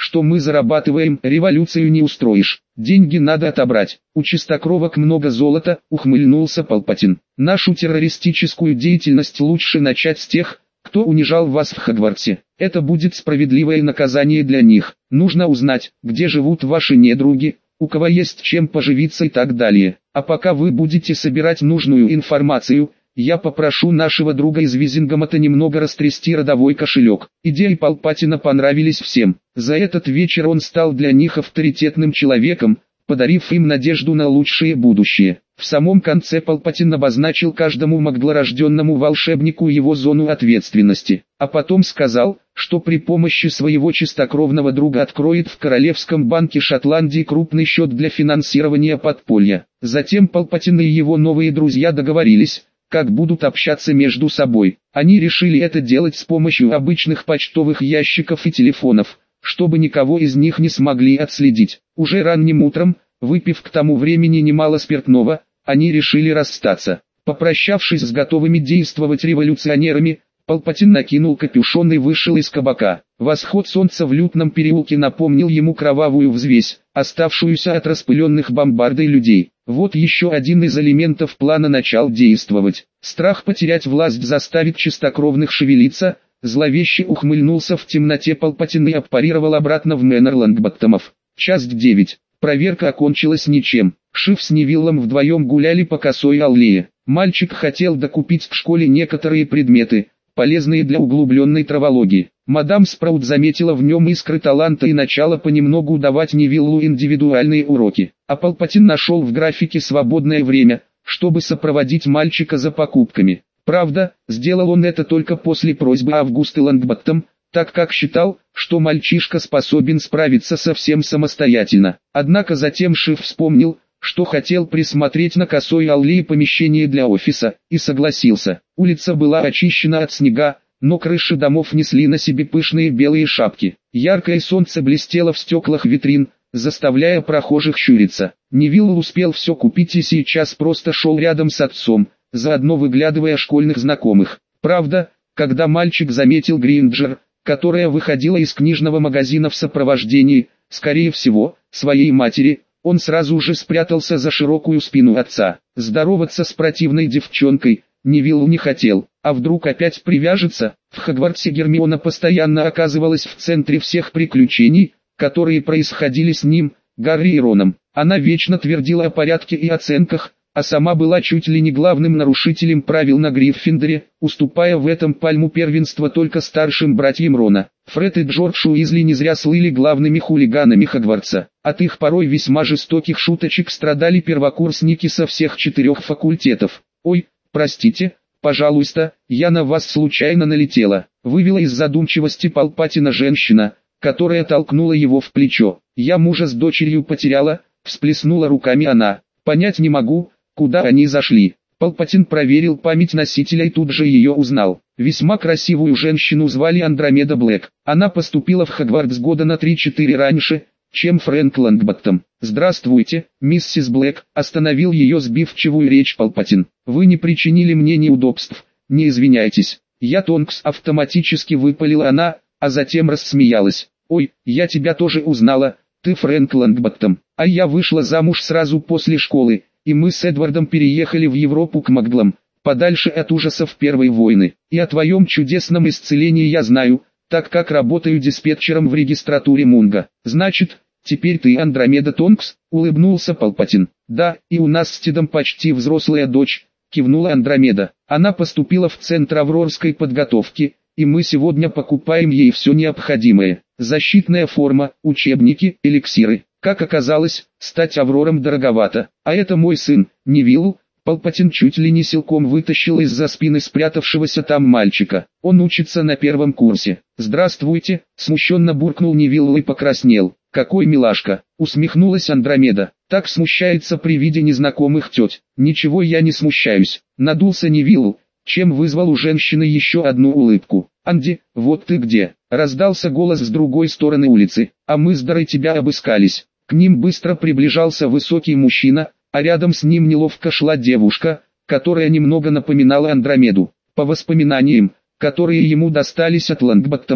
что мы зарабатываем, революцию не устроишь. Деньги надо отобрать. У чистокровок много золота, ухмыльнулся Палпатин. Нашу террористическую деятельность лучше начать с тех, кто унижал вас в Хогвартсе. Это будет справедливое наказание для них. Нужно узнать, где живут ваши недруги, у кого есть чем поживиться и так далее. А пока вы будете собирать нужную информацию, я попрошу нашего друга из Визингамата немного растрясти родовой кошелек. Идеи Палпатина понравились всем. За этот вечер он стал для них авторитетным человеком, подарив им надежду на лучшее будущее. В самом конце Палпатин обозначил каждому маглорожденному волшебнику его зону ответственности, а потом сказал, что при помощи своего чистокровного друга откроет в Королевском банке Шотландии крупный счет для финансирования подполья. Затем Палпатин и его новые друзья договорились, как будут общаться между собой. Они решили это делать с помощью обычных почтовых ящиков и телефонов, чтобы никого из них не смогли отследить. Уже ранним утром, выпив к тому времени немало спиртного, они решили расстаться. Попрощавшись с готовыми действовать революционерами, Палпатин накинул капюшон и вышел из кабака. Восход солнца в лютном переулке напомнил ему кровавую взвесь, оставшуюся от распыленных бомбардой людей. Вот еще один из элементов плана начал действовать. Страх потерять власть заставит чистокровных шевелиться. Зловеще ухмыльнулся в темноте Палпатин и аппарировал обратно в Мэннер Лонгботтомов. Часть девять. Проверка окончилась ничем. Шиф с Невиллом вдвоем гуляли по косой аллее. Мальчик хотел докупить в школе некоторые предметы, полезные для углубленной травологии. Мадам Спраут заметила в нем искры таланта и начала понемногу давать Невиллу индивидуальные уроки. А Палпатин нашел в графике свободное время, чтобы сопроводить мальчика за покупками. Правда, сделал он это только после просьбы Августы Лонгботтом, так как считал, что мальчишка способен справиться совсем самостоятельно. Однако затем Шиф вспомнил, что хотел присмотреть на косой аллее помещение для офиса, и согласился. Улица была очищена от снега, но крыши домов несли на себе пышные белые шапки. Яркое солнце блестело в стеклах витрин, заставляя прохожих щуриться. Невилл успел все купить и сейчас просто шел рядом с отцом, заодно выглядывая школьных знакомых. Правда, когда мальчик заметил Гринджер, которая выходила из книжного магазина в сопровождении, скорее всего, своей матери, он сразу же спрятался за широкую спину отца. Здороваться с противной девчонкой Невилл не хотел, а вдруг опять привяжется. В Хогвартсе Гермиона постоянно оказывалась в центре всех приключений, которые происходили с ним, Гарри и Роном. Она вечно твердила о порядке и оценках, а сама была чуть ли не главным нарушителем правил на Гриффиндоре, уступая в этом пальму первенства только старшим братьям Рона. Фред и Джордж Уизли не зря слыли главными хулиганами Хогвартса. От их порой весьма жестоких шуточек страдали первокурсники со всех четырех факультетов. «Ой, простите, пожалуйста, я на вас случайно налетела», вывела из задумчивости Палпатина женщина, которая толкнула его в плечо. «Я мужа с дочерью потеряла», всплеснула руками она. «Понять не могу, куда они зашли». Палпатин проверил память носителя и тут же ее узнал. Весьма красивую женщину звали Андромеда Блэк. Она поступила в Хогвартс года на три-четыре раньше, чем Фрэнк Лонгботтом. «Здравствуйте, миссис Блэк», остановил ее сбивчивую речь Палпатин. «Вы не причинили мне неудобств, не извиняйтесь». «Я Тонкс», автоматически выпалила она, а затем рассмеялась. «Ой, я тебя тоже узнала, ты Фрэнк Лонгботтом. А я вышла замуж сразу после школы, и мы с Эдвардом переехали в Европу к Маглам, подальше от ужасов Первой войны. И о твоем чудесном исцелении я знаю, так как работаю диспетчером в регистратуре Мунга». «Значит, теперь ты Андромеда Тонкс?» — улыбнулся Палпатин. «Да, и у нас с Тедом почти взрослая дочь», — кивнула Андромеда. «Она поступила в Центр Аврорской подготовки, и мы сегодня покупаем ей все необходимое. Защитная форма, учебники, эликсиры. Как оказалось, стать Аврором дороговато. А это мой сын, Невилл». Палпатин чуть ли не силком вытащил из-за спины спрятавшегося там мальчика. «Он учится на первом курсе». «Здравствуйте», смущенно буркнул Невилл и покраснел. «Какой милашка», усмехнулась Андромеда. «Так смущается при виде незнакомых теть». «Ничего, я не смущаюсь», надулся Невилл, чем вызвал у женщины еще одну улыбку. «Анди, вот ты где», раздался голос с другой стороны улицы. «А мы с Дорой тебя обыскались». К ним быстро приближался высокий мужчина, а рядом с ним неловко шла девушка, которая немного напоминала Андромеду. По воспоминаниям, которые ему достались от Лонгботтома,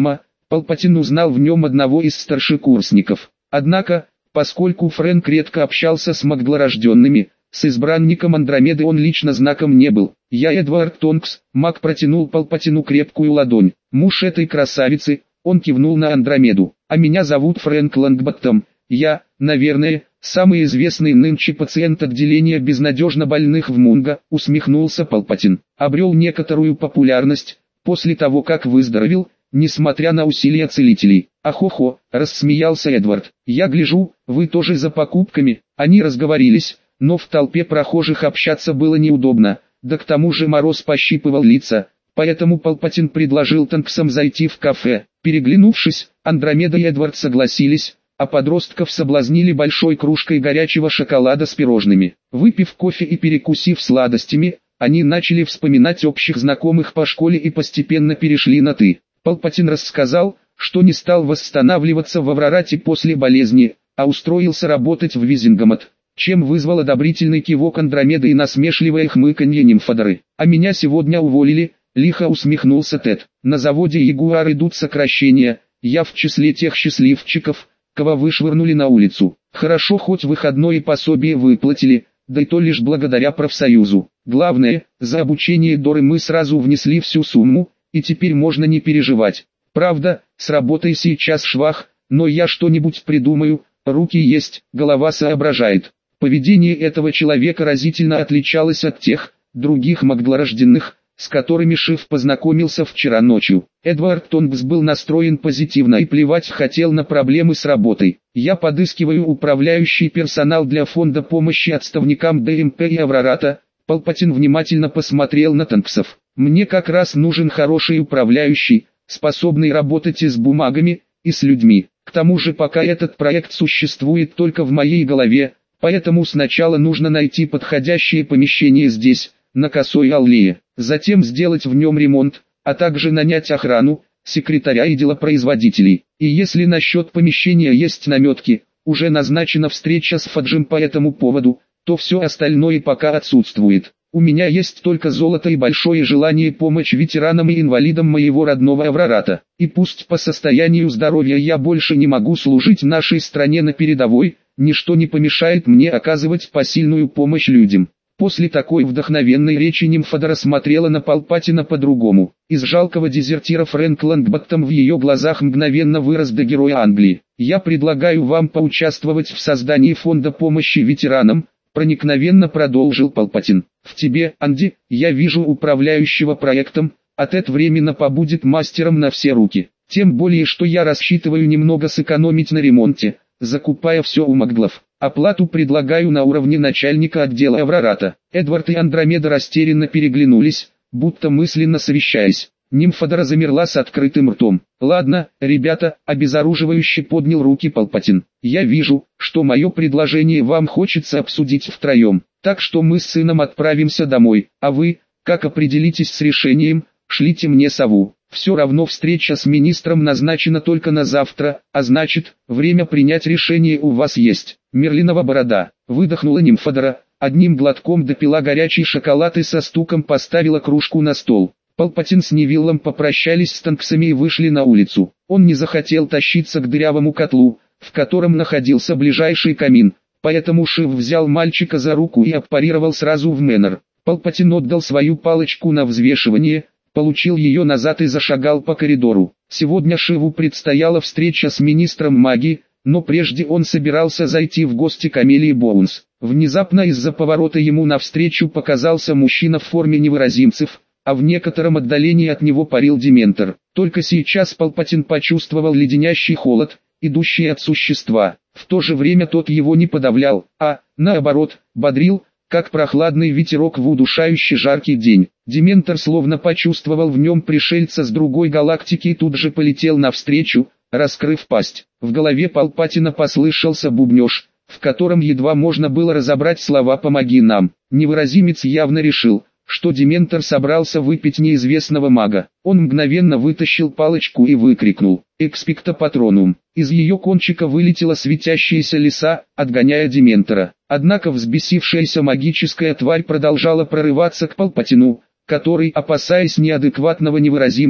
Палпатин узнал в нем одного из старшекурсников. Однако, поскольку Фрэнк редко общался с маглорожденными, с избранником Андромеды он лично знаком не был. «Я Эдвард Тонкс», маг протянул Палпатину крепкую ладонь. «Муж этой красавицы», он кивнул на Андромеду. «А меня зовут Фрэнк Лонгботтом. Я, наверное, самый известный нынче пациент отделения безнадежно больных в Мунго», усмехнулся Палпатин. «Обрел некоторую популярность после того, как выздоровел, несмотря на усилия целителей». «Ахо-хо», рассмеялся Эдвард. «Я гляжу, вы тоже за покупками». Они разговорились, но в толпе прохожих общаться было неудобно, да к тому же мороз пощипывал лица, поэтому Палпатин предложил Тонксам зайти в кафе. Переглянувшись, Андромеда и Эдвард согласились, а подростков соблазнили большой кружкой горячего шоколада с пирожными. Выпив кофе и перекусив сладостями, они начали вспоминать общих знакомых по школе и постепенно перешли на «ты». Палпатин рассказал, что не стал восстанавливаться в Аврорате после болезни, а устроился работать в Визингамот, чем вызвал одобрительный кивок Андромеды и насмешливое хмыканье Нимфодоры. «А меня сегодня уволили», — лихо усмехнулся Тед. «На заводе Ягуар идут сокращения, я в числе тех счастливчиков, кого вышвырнули на улицу. Хорошо хоть выходное пособие выплатили, да и то лишь благодаря профсоюзу. Главное, за обучение Доры мы сразу внесли всю сумму, и теперь можно не переживать. Правда, с работой сейчас швах, но я что-нибудь придумаю, руки есть, голова соображает». Поведение этого человека разительно отличалось от тех, других маглорожденных, с которыми Шиф познакомился вчера ночью. Эдвард Тонкс был настроен позитивно и плевать хотел на проблемы с работой. «Я подыскиваю управляющий персонал для фонда помощи отставникам ДМП и Аврората». Палпатин внимательно посмотрел на Тонксов. «Мне как раз нужен хороший управляющий, способный работать и с бумагами, и с людьми. К тому же пока этот проект существует только в моей голове, поэтому сначала нужно найти подходящее помещение здесь, на Косой Аллее, затем сделать в нем ремонт, а также нанять охрану, секретаря и делопроизводителей. И если насчет помещения есть наметки, уже назначена встреча с Фаджем по этому поводу, то все остальное пока отсутствует. У меня есть только золото и большое желание помочь ветеранам и инвалидам моего родного Аврората. И пусть по состоянию здоровья я больше не могу служить нашей стране на передовой, ничто не помешает мне оказывать посильную помощь людям». После такой вдохновенной речи Нимфодора смотрела на Палпатина по-другому. Из жалкого дезертира Фрэнк Лонгботтом в ее глазах мгновенно вырос до героя Англии. «Я предлагаю вам поучаствовать в создании фонда помощи ветеранам», проникновенно продолжил Палпатин. «В тебе, Анди, я вижу управляющего проектом, а Тед временно побудет мастером на все руки. Тем более, что я рассчитываю немного сэкономить на ремонте, закупая все у маглов. Оплату предлагаю на уровне начальника отдела Аврората». Эдвард и Андромеда растерянно переглянулись, будто мысленно совещаясь. Нимфодора замерла с открытым ртом. «Ладно, ребята», — обезоруживающе поднял руки Палпатин. «Я вижу, что мое предложение вам хочется обсудить втроем, так что мы с сыном отправимся домой, а вы, как определитесь с решением, шлите мне сову. Все равно встреча с министром назначена только на завтра, а значит, время принять решение у вас есть». «Мерлинова борода», — выдохнула Нимфодора, одним глотком допила горячий шоколад и со стуком поставила кружку на стол. Палпатин с Невиллом попрощались с Тонксами и вышли на улицу. Он не захотел тащиться к дырявому котлу, в котором находился ближайший камин, поэтому Шиф взял мальчика за руку и аппарировал сразу в Мэннер. Палпатин отдал свою палочку на взвешивание, получил ее назад и зашагал по коридору. Сегодня Шиву предстояла встреча с министром магии, но прежде он собирался зайти в гости к Амелии Боунс. Внезапно из-за поворота ему навстречу показался мужчина в форме невыразимцев, а в некотором отдалении от него парил Дементор. Только сейчас Палпатин почувствовал леденящий холод, идущий от существа. В то же время тот его не подавлял, а, наоборот, бодрил, как прохладный ветерок в удушающий жаркий день. Дементор словно почувствовал в нем пришельца с другой галактики и тут же полетел навстречу, раскрыв пасть. В голове Палпатина послышался бубнёж, в котором едва можно было разобрать слова «помоги нам». Невыразимец явно решил, что Дементор собрался выпить неизвестного мага. Он мгновенно вытащил палочку и выкрикнул «Экспекто патронум». Из ее кончика вылетела светящаяся лиса, отгоняя Дементора. Однако взбесившаяся магическая тварь продолжала прорываться к Палпатину, который, опасаясь неадекватного невыразимца,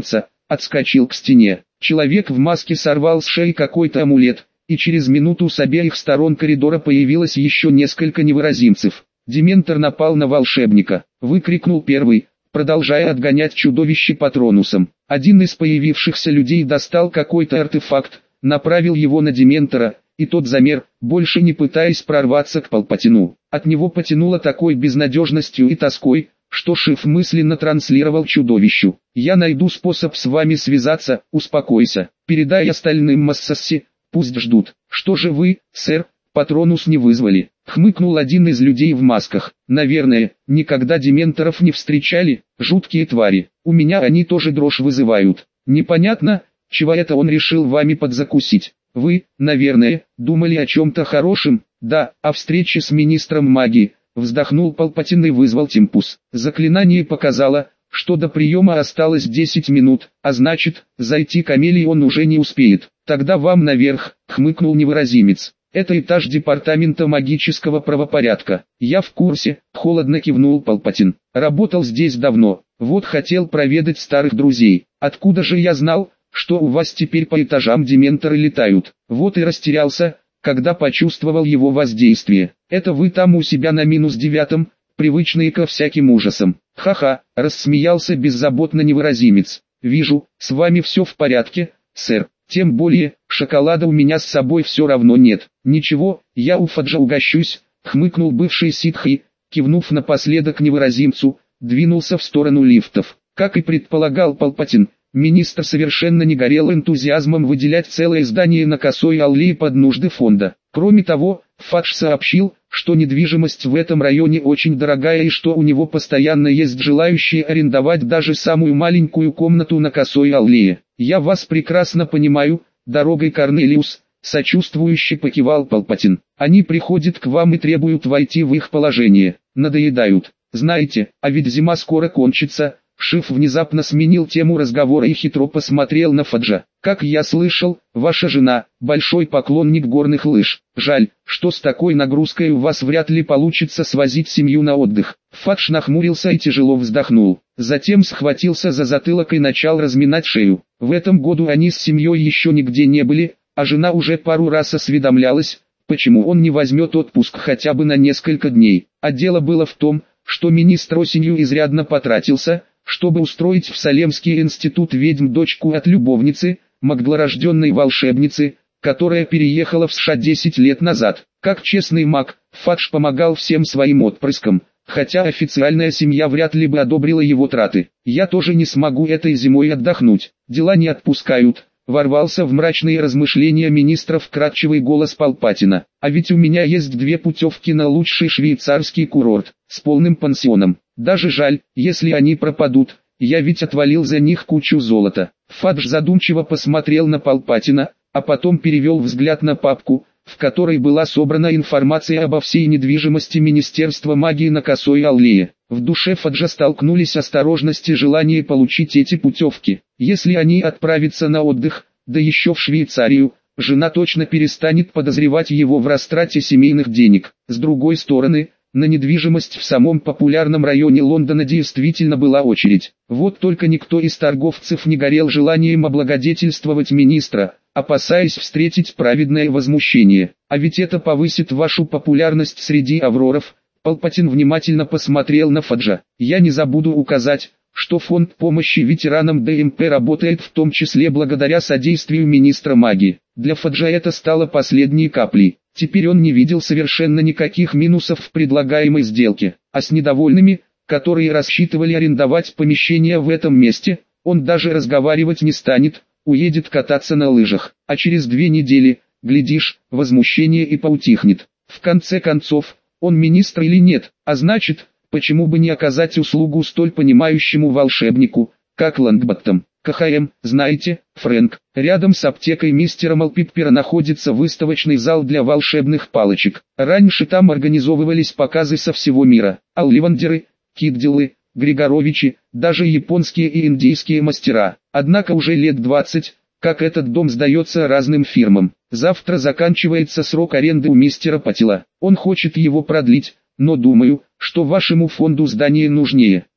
отскочил к стене. Человек в маске сорвал с шеи какой-то амулет, и через минуту с обеих сторон коридора появилось еще несколько невыразимцев. Дементор напал на волшебника, выкрикнул первый, продолжая отгонять чудовище патронусом. Один из появившихся людей достал какой-то артефакт, направил его на Дементора, и тот замер, больше не пытаясь прорваться к Палпатину. От него потянуло такой безнадежностью и тоской, что Шиф мысленно транслировал чудовищу: «Я найду способ с вами связаться, успокойся, передай остальным Массасси, пусть ждут». «Что же вы, сэр, Патронус не вызвали?» — хмыкнул один из людей в масках. «Наверное, никогда дементоров не встречали, жуткие твари, у меня они тоже дрожь вызывают. Непонятно, чего это он решил вами подзакусить. Вы, наверное, думали о чем-то хорошем, да, о встрече с министром магии». Вздохнул Палпатин и вызвал Тимпус. Заклинание показало, что до приема осталось десять минут, а значит, зайти к Амелии он уже не успеет. «Тогда вам наверх», — хмыкнул невыразимец. «Это этаж департамента магического правопорядка». «Я в курсе», — холодно кивнул Палпатин. «Работал здесь давно, вот хотел проведать старых друзей. Откуда же я знал, что у вас теперь по этажам дементоры летают? Вот и растерялся, когда почувствовал его воздействие. Это вы там у себя на минус девятом, привычные ко всяким ужасам». «Ха-ха», — рассмеялся беззаботно невыразимец. «Вижу, с вами все в порядке, сэр. Тем более, шоколада у меня с собой все равно нет». «Ничего, я у Фаджа угощусь», — хмыкнул бывший ситх и, кивнув напоследок невыразимцу, двинулся в сторону лифтов. Как и предполагал Палпатин, министр совершенно не горел энтузиазмом выделять целое здание на Косой аллее под нужды фонда. Кроме того, Фадж сообщил, что недвижимость в этом районе очень дорогая и что у него постоянно есть желающие арендовать даже самую маленькую комнату на Косой аллее. «Я вас прекрасно понимаю, дорогой Корнелиус», — сочувствующе покивал Палпатин. «Они приходят к вам и требуют войти в их положение, надоедают. Знаете, а ведь зима скоро кончится». Шиф внезапно сменил тему разговора и хитро посмотрел на Фаджа. «Как я слышал, ваша жена – большой поклонник горных лыж. Жаль, что с такой нагрузкой у вас вряд ли получится свозить семью на отдых». Фадж нахмурился и тяжело вздохнул. Затем схватился за затылок и начал разминать шею. В этом году они с семьей еще нигде не были, а жена уже пару раз осведомлялась, почему он не возьмет отпуск хотя бы на несколько дней. А дело было в том, что министр осенью изрядно потратился, чтобы устроить в Салемский институт ведьм дочку от любовницы, маглорожденной волшебницы, которая переехала в США десять лет назад. Как честный маг, Фадж помогал всем своим отпрыскам, хотя официальная семья вряд ли бы одобрила его траты. «Я тоже не смогу этой зимой отдохнуть, дела не отпускают», — ворвался в мрачные размышления министра вкрадчивый голос Палпатина. «А ведь у меня есть две путевки на лучший швейцарский курорт, с полным пансионом. Даже жаль, если они пропадут, я ведь отвалил за них кучу золота». Фадж задумчиво посмотрел на Палпатина, а потом перевел взгляд на папку, в которой была собрана информация обо всей недвижимости Министерства магии на Косой аллее. В душе Фаджа столкнулись осторожность и желание получить эти путевки. Если они отправятся на отдых, да еще в Швейцарию, жена точно перестанет подозревать его в растрате семейных денег. С другой стороны, на недвижимость в самом популярном районе Лондона действительно была очередь. Вот только никто из торговцев не горел желанием облагодетельствовать министра, опасаясь встретить праведное возмущение. «А ведь это повысит вашу популярность среди авроров». Палпатин внимательно посмотрел на Фаджа. «Я не забуду указать, что фонд помощи ветеранам ДМП работает в том числе благодаря содействию министра магии». Для Фаджа это стало последней каплей. Теперь он не видел совершенно никаких минусов в предлагаемой сделке, а с недовольными, которые рассчитывали арендовать помещение в этом месте, он даже разговаривать не станет, уедет кататься на лыжах, а через две недели, глядишь, возмущение и поутихнет. В конце концов, он министр или нет, а значит, почему бы не оказать услугу столь понимающему волшебнику, как Лонгботтом. КХМ, знаете, Фрэнк, рядом с аптекой мистера Малпиппера находится выставочный зал для волшебных палочек. Раньше там организовывались показы со всего мира. Алливандеры, Киддилы, Григоровичи, даже японские и индийские мастера. Однако уже лет двадцать, как этот дом сдается разным фирмам. Завтра заканчивается срок аренды у мистера Патила. Он хочет его продлить, но думаю, что вашему фонду здание нужнее.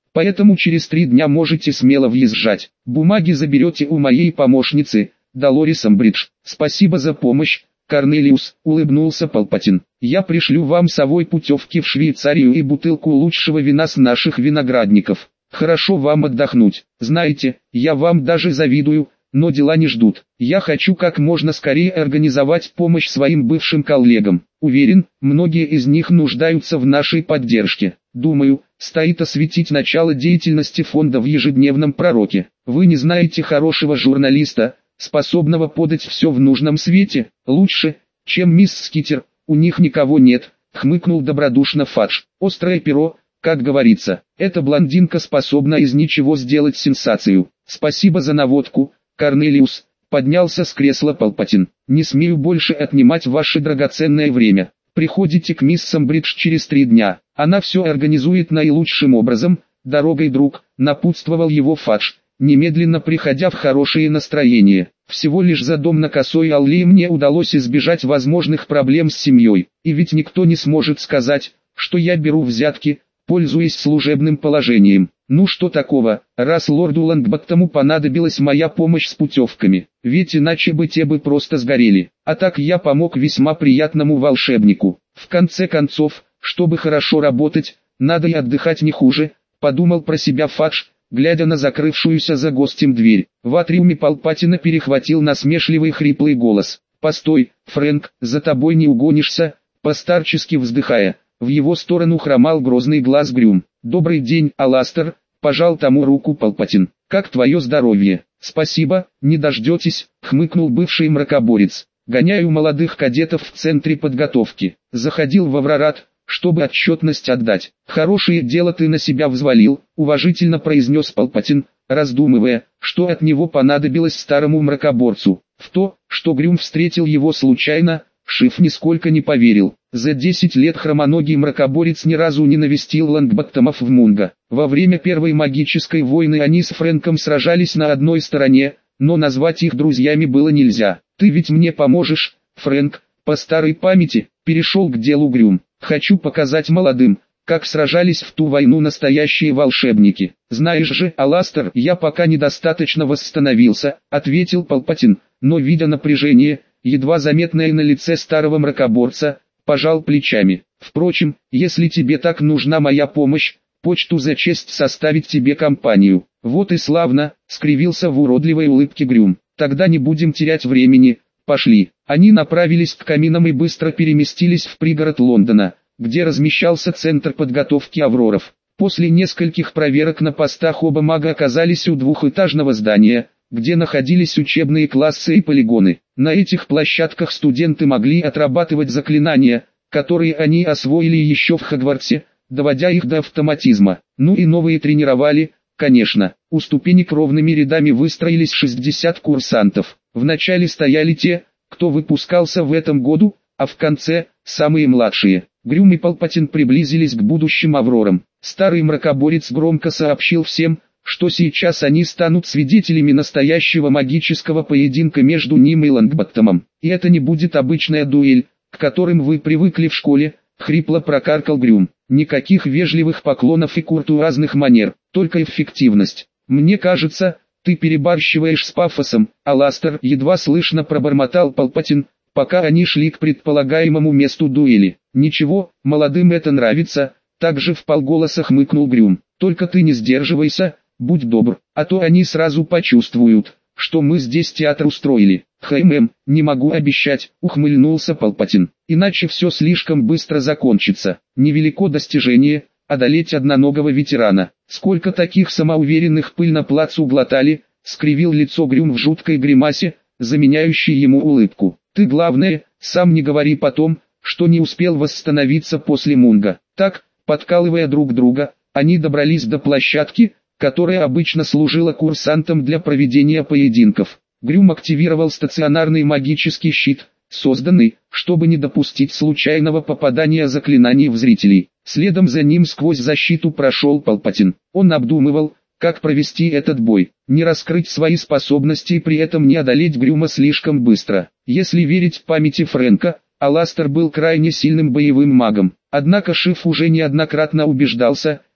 Поэтому через три дня можете смело въезжать. Бумаги заберете у моей помощницы, Долорес Амбридж. Спасибо за помощь, Корнелиус, улыбнулся Палпатин. Я пришлю вам совой путевки в Швейцарию и бутылку лучшего вина с наших виноградников. Хорошо вам отдохнуть. Знаете, я вам даже завидую, но дела не ждут. Я хочу как можно скорее организовать помощь своим бывшим коллегам. Уверен, многие из них нуждаются в нашей поддержке. Думаю, стоит осветить начало деятельности фонда в ежедневном пророке. Вы не знаете хорошего журналиста, способного подать все в нужном свете, лучше, чем мисс Скитер, у них никого нет, хмыкнул добродушно Фадж. Острое перо, как говорится, эта блондинка способна из ничего сделать сенсацию. Спасибо за наводку, Корнелиус, поднялся с кресла Палпатин. Не смею больше отнимать ваше драгоценное время. Приходите к мисс Амбридж через три дня, она все организует наилучшим образом. Дорогой, друг, напутствовал его Фадж, немедленно приходя в хорошее настроение. Всего лишь за дом на Косой Аллее мне удалось избежать возможных проблем с семьей. И ведь никто не сможет сказать, что я беру взятки, пользуясь служебным положением. Ну что такого, раз лорду Лонгботтому понадобилась моя помощь с путевками, ведь иначе бы те бы просто сгорели. А так я помог весьма приятному волшебнику. В конце концов, чтобы хорошо работать, надо и отдыхать не хуже, подумал про себя Фадж, глядя на закрывшуюся за гостем дверь. В атриуме Палпатина перехватил насмешливый хриплый голос. «Постой, Фрэнк, за тобой не угонишься», постарчески вздыхая. В его сторону хромал грозный глаз Грюм. «Добрый день, Аластер», пожал тому руку Палпатин. «Как твое здоровье?» «Спасибо, не дождетесь», хмыкнул бывший мракоборец. «Гоняю молодых кадетов в центре подготовки. Заходил в Аврорат, чтобы отчетность отдать». «Хорошее дело ты на себя взвалил», уважительно произнес Палпатин, раздумывая, что от него понадобилось старому мракоборцу. В то, что Грюм встретил его случайно, Шиф нисколько не поверил. За десять лет хромоногий мракоборец ни разу не навестил Лонгботтомов в Мунго. Во время Первой магической войны они с Фрэнком сражались на одной стороне, но назвать их друзьями было нельзя. «Ты ведь мне поможешь, Фрэнк?» По старой памяти, перешел к делу Грюм. «Хочу показать молодым, как сражались в ту войну настоящие волшебники. Знаешь же, Аластер, я пока недостаточно восстановился», ответил Палпатин, но видя напряжение, едва заметное на лице старого мракоборца, пожал плечами. «Впрочем, если тебе так нужна моя помощь, почту за честь составить тебе компанию». «Вот и славно», скривился в уродливой улыбке Грюм. «Тогда не будем терять времени, пошли». Они направились к каминам и быстро переместились в пригород Лондона, где размещался центр подготовки Авроров. После нескольких проверок на постах оба мага оказались у двухэтажного здания, где находились учебные классы и полигоны. На этих площадках студенты могли отрабатывать заклинания, которые они освоили еще в Хогвартсе, доводя их до автоматизма. Ну и новые тренировали, конечно. У ступенек ровными рядами выстроились шестьдесят курсантов. Вначале стояли те, кто выпускался в этом году, а в конце – самые младшие. Грюм и Палпатин приблизились к будущим Аврорам. Старый мракоборец громко сообщил всем, что сейчас они станут свидетелями настоящего магического поединка между ним и Лонгботтомом. И это не будет обычная дуэль, к которым вы привыкли в школе, хрипло прокаркал Грюм. Никаких вежливых поклонов и куртуазных манер, только эффективность. Мне кажется, ты перебарщиваешь с пафосом, Аластер, едва слышно пробормотал Палпатин, пока они шли к предполагаемому месту дуэли. Ничего, молодым это нравится, также вполголоса хмыкнул Грюм. Только ты не сдерживайся, будь добр, а то они сразу почувствуют, что мы здесь театр устроили. Хэм, не могу обещать, ухмыльнулся Палпатин. Иначе все слишком быстро закончится. Невелико достижение, одолеть одноногого ветерана. Сколько таких самоуверенных пыль на плацу глотали, скривил лицо Грюм в жуткой гримасе, заменяющей ему улыбку. Ты главное, сам не говори потом, что не успел восстановиться после Мунго. Так, подкалывая друг друга, они добрались до площадки, которая обычно служила курсантам для проведения поединков. Грюм активировал стационарный магический щит, созданный, чтобы не допустить случайного попадания заклинаний в зрителей. Следом за ним сквозь защиту прошел Палпатин. Он обдумывал, как провести этот бой, не раскрыть свои способности и при этом не одолеть Грюма слишком быстро. Если верить памяти Фрэнка, Аластер был крайне сильным боевым магом. Однако Шиф уже неоднократно убеждался,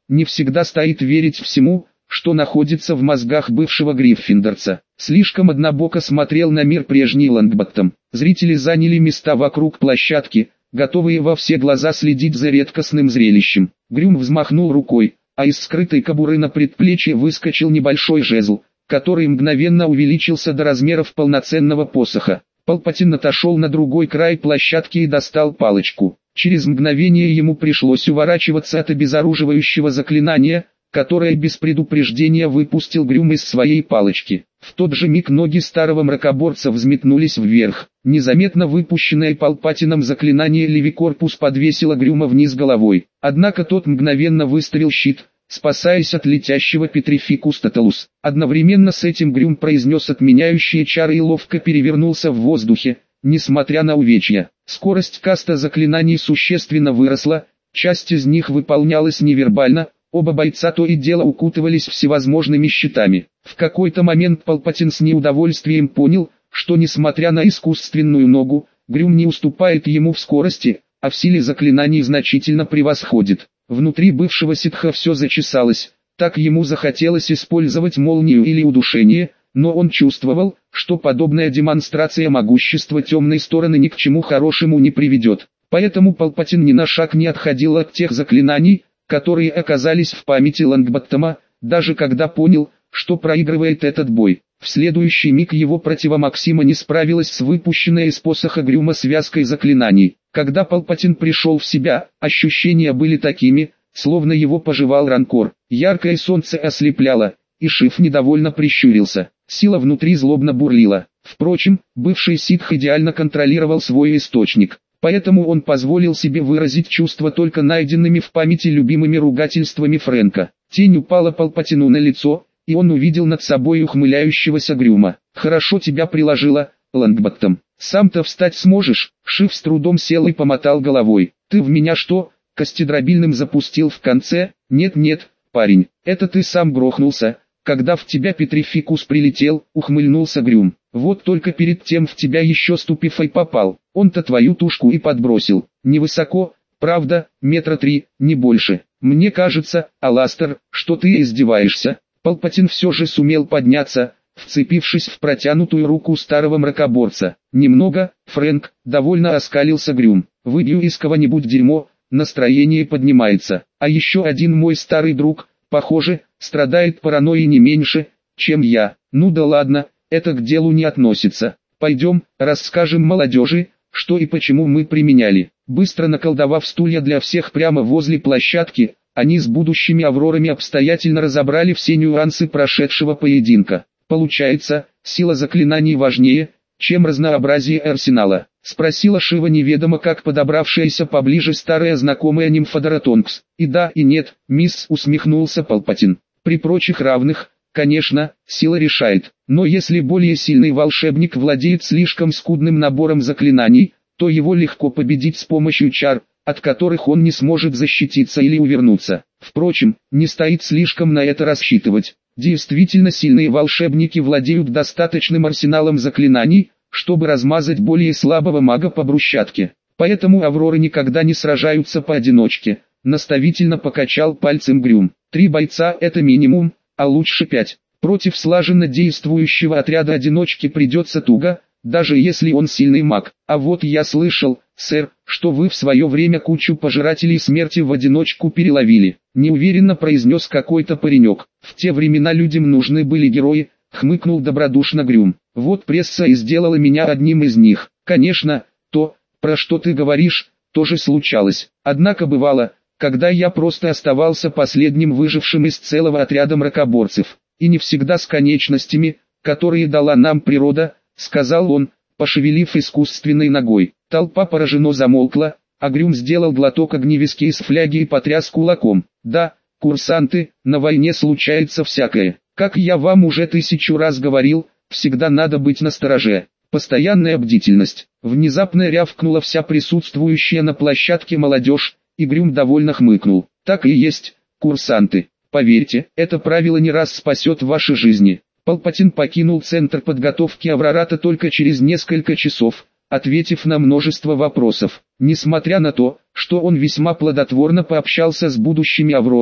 не всегда стоит верить всему, что находится в мозгах бывшего гриффиндорца. Слишком однобоко смотрел на мир прежний Лонгботтом. Зрители заняли места вокруг площадки, готовые во все глаза следить за редкостным зрелищем. Грюм взмахнул рукой, а из скрытой кобуры на предплечье выскочил небольшой жезл, который мгновенно увеличился до размеров полноценного посоха. Палпатин отошел на другой край площадки и достал палочку. Через мгновение ему пришлось уворачиваться от обезоруживающего заклинания, которое без предупреждения выпустил Грюм из своей палочки. В тот же миг ноги старого мракоборца взметнулись вверх. Незаметно выпущенное Палпатином заклинание Левикорпус подвесило Грюма вниз головой. Однако тот мгновенно выставил щит, спасаясь от летящего Петрификус Тоталус. Одновременно с этим Грюм произнес отменяющие чары и ловко перевернулся в воздухе, несмотря на увечья. Скорость каста заклинаний существенно выросла, часть из них выполнялась невербально, оба бойца то и дело укутывались всевозможными щитами. В какой-то момент Палпатин с неудовольствием понял, что несмотря на искусственную ногу, Грюм не уступает ему в скорости, а в силе заклинаний значительно превосходит. Внутри бывшего ситха все зачесалось, так ему захотелось использовать молнию или удушение, но он чувствовал, что подобная демонстрация могущества темной стороны ни к чему хорошему не приведет. Поэтому Палпатин ни на шаг не отходил от тех заклинаний, которые оказались в памяти Лонгботтома, даже когда понял, что проигрывает этот бой. В следующий миг его противомаксима не справилась с выпущенной из посоха Грюма связкой заклинаний. Когда Палпатин пришел в себя, ощущения были такими, словно его пожевал ранкор. Яркое солнце ослепляло, и Шиф недовольно прищурился. Сила внутри злобно бурлила. Впрочем, бывший ситх идеально контролировал свой источник. Поэтому он позволил себе выразить чувства только найденными в памяти любимыми ругательствами Фрэнка. Тень упала Палпатину на лицо, и он увидел над собой ухмыляющегося Грюма. «Хорошо тебя приложила, Лонгботтом. Сам-то встать сможешь?» Шиф с трудом сел и помотал головой. «Ты в меня что, костедробильным запустил в конце?» «Нет-нет, парень, это ты сам грохнулся, когда в тебя Петрификус прилетел», ухмыльнулся Грюм. «Вот только перед тем в тебя еще Ступифай попал. Он-то твою тушку и подбросил. Невысоко, правда, метра три, не больше. Мне кажется, Аластер, что ты издеваешься». Палпатин все же сумел подняться, вцепившись в протянутую руку старого мракоборца. «Немного, Фрэнк», довольно оскалился Грюм. «Выбью из кого-нибудь дерьмо, настроение поднимается. А еще один мой старый друг, похоже, страдает паранойей не меньше, чем я. Ну да ладно, это к делу не относится. Пойдем, расскажем молодежи, что и почему мы применяли». Быстро наколдовав стулья для всех прямо возле площадки, они с будущими аврорами обстоятельно разобрали все нюансы прошедшего поединка. «Получается, сила заклинаний важнее, чем разнообразие арсенала?» — спросила Шива неведомо как подобравшаяся поближе старая знакомая нимфа Тонкс. «И да, и нет, мисс», — усмехнулся Палпатин. «При прочих равных, конечно, сила решает. Но если более сильный волшебник владеет слишком скудным набором заклинаний, то его легко победить с помощью чар, от которых он не сможет защититься или увернуться. Впрочем, не стоит слишком на это рассчитывать. Действительно сильные волшебники владеют достаточным арсеналом заклинаний, чтобы размазать более слабого мага по брусчатке. Поэтому авроры никогда не сражаются поодиночке», — наставительно покачал пальцем Грюм. «Три бойца — это минимум, а лучше пять. Против слаженно действующего отряда одиночки придется туго, даже если он сильный маг. А вот я слышал, сэр, что вы в свое время кучу пожирателей смерти в одиночку переловили», — неуверенно произнес какой-то паренек. «В те времена людям нужны были герои», — хмыкнул добродушно Грюм. «Вот пресса и сделала меня одним из них. Конечно, то, про что ты говоришь, тоже случалось. Однако бывало, когда я просто оставался последним выжившим из целого отряда мракоборцев. И не всегда с конечностями, которые дала нам природа», — сказал он, пошевелив искусственной ногой. Толпа пораженно замолкла, а Грюм сделал глоток огневиски из фляги и потряс кулаком. «Да, курсанты, на войне случается всякое. Как я вам уже тысячу раз говорил, всегда надо быть настороже. Постоянная бдительность». Внезапно рявкнула вся присутствующая на площадке молодежь, и Грюм довольно хмыкнул. «Так и есть, курсанты. Поверьте, это правило не раз спасет ваши жизни». Палпатин покинул центр подготовки Аврората только через несколько часов, ответив на множество вопросов. Несмотря на то, что он весьма плодотворно пообщался с будущими аврорами,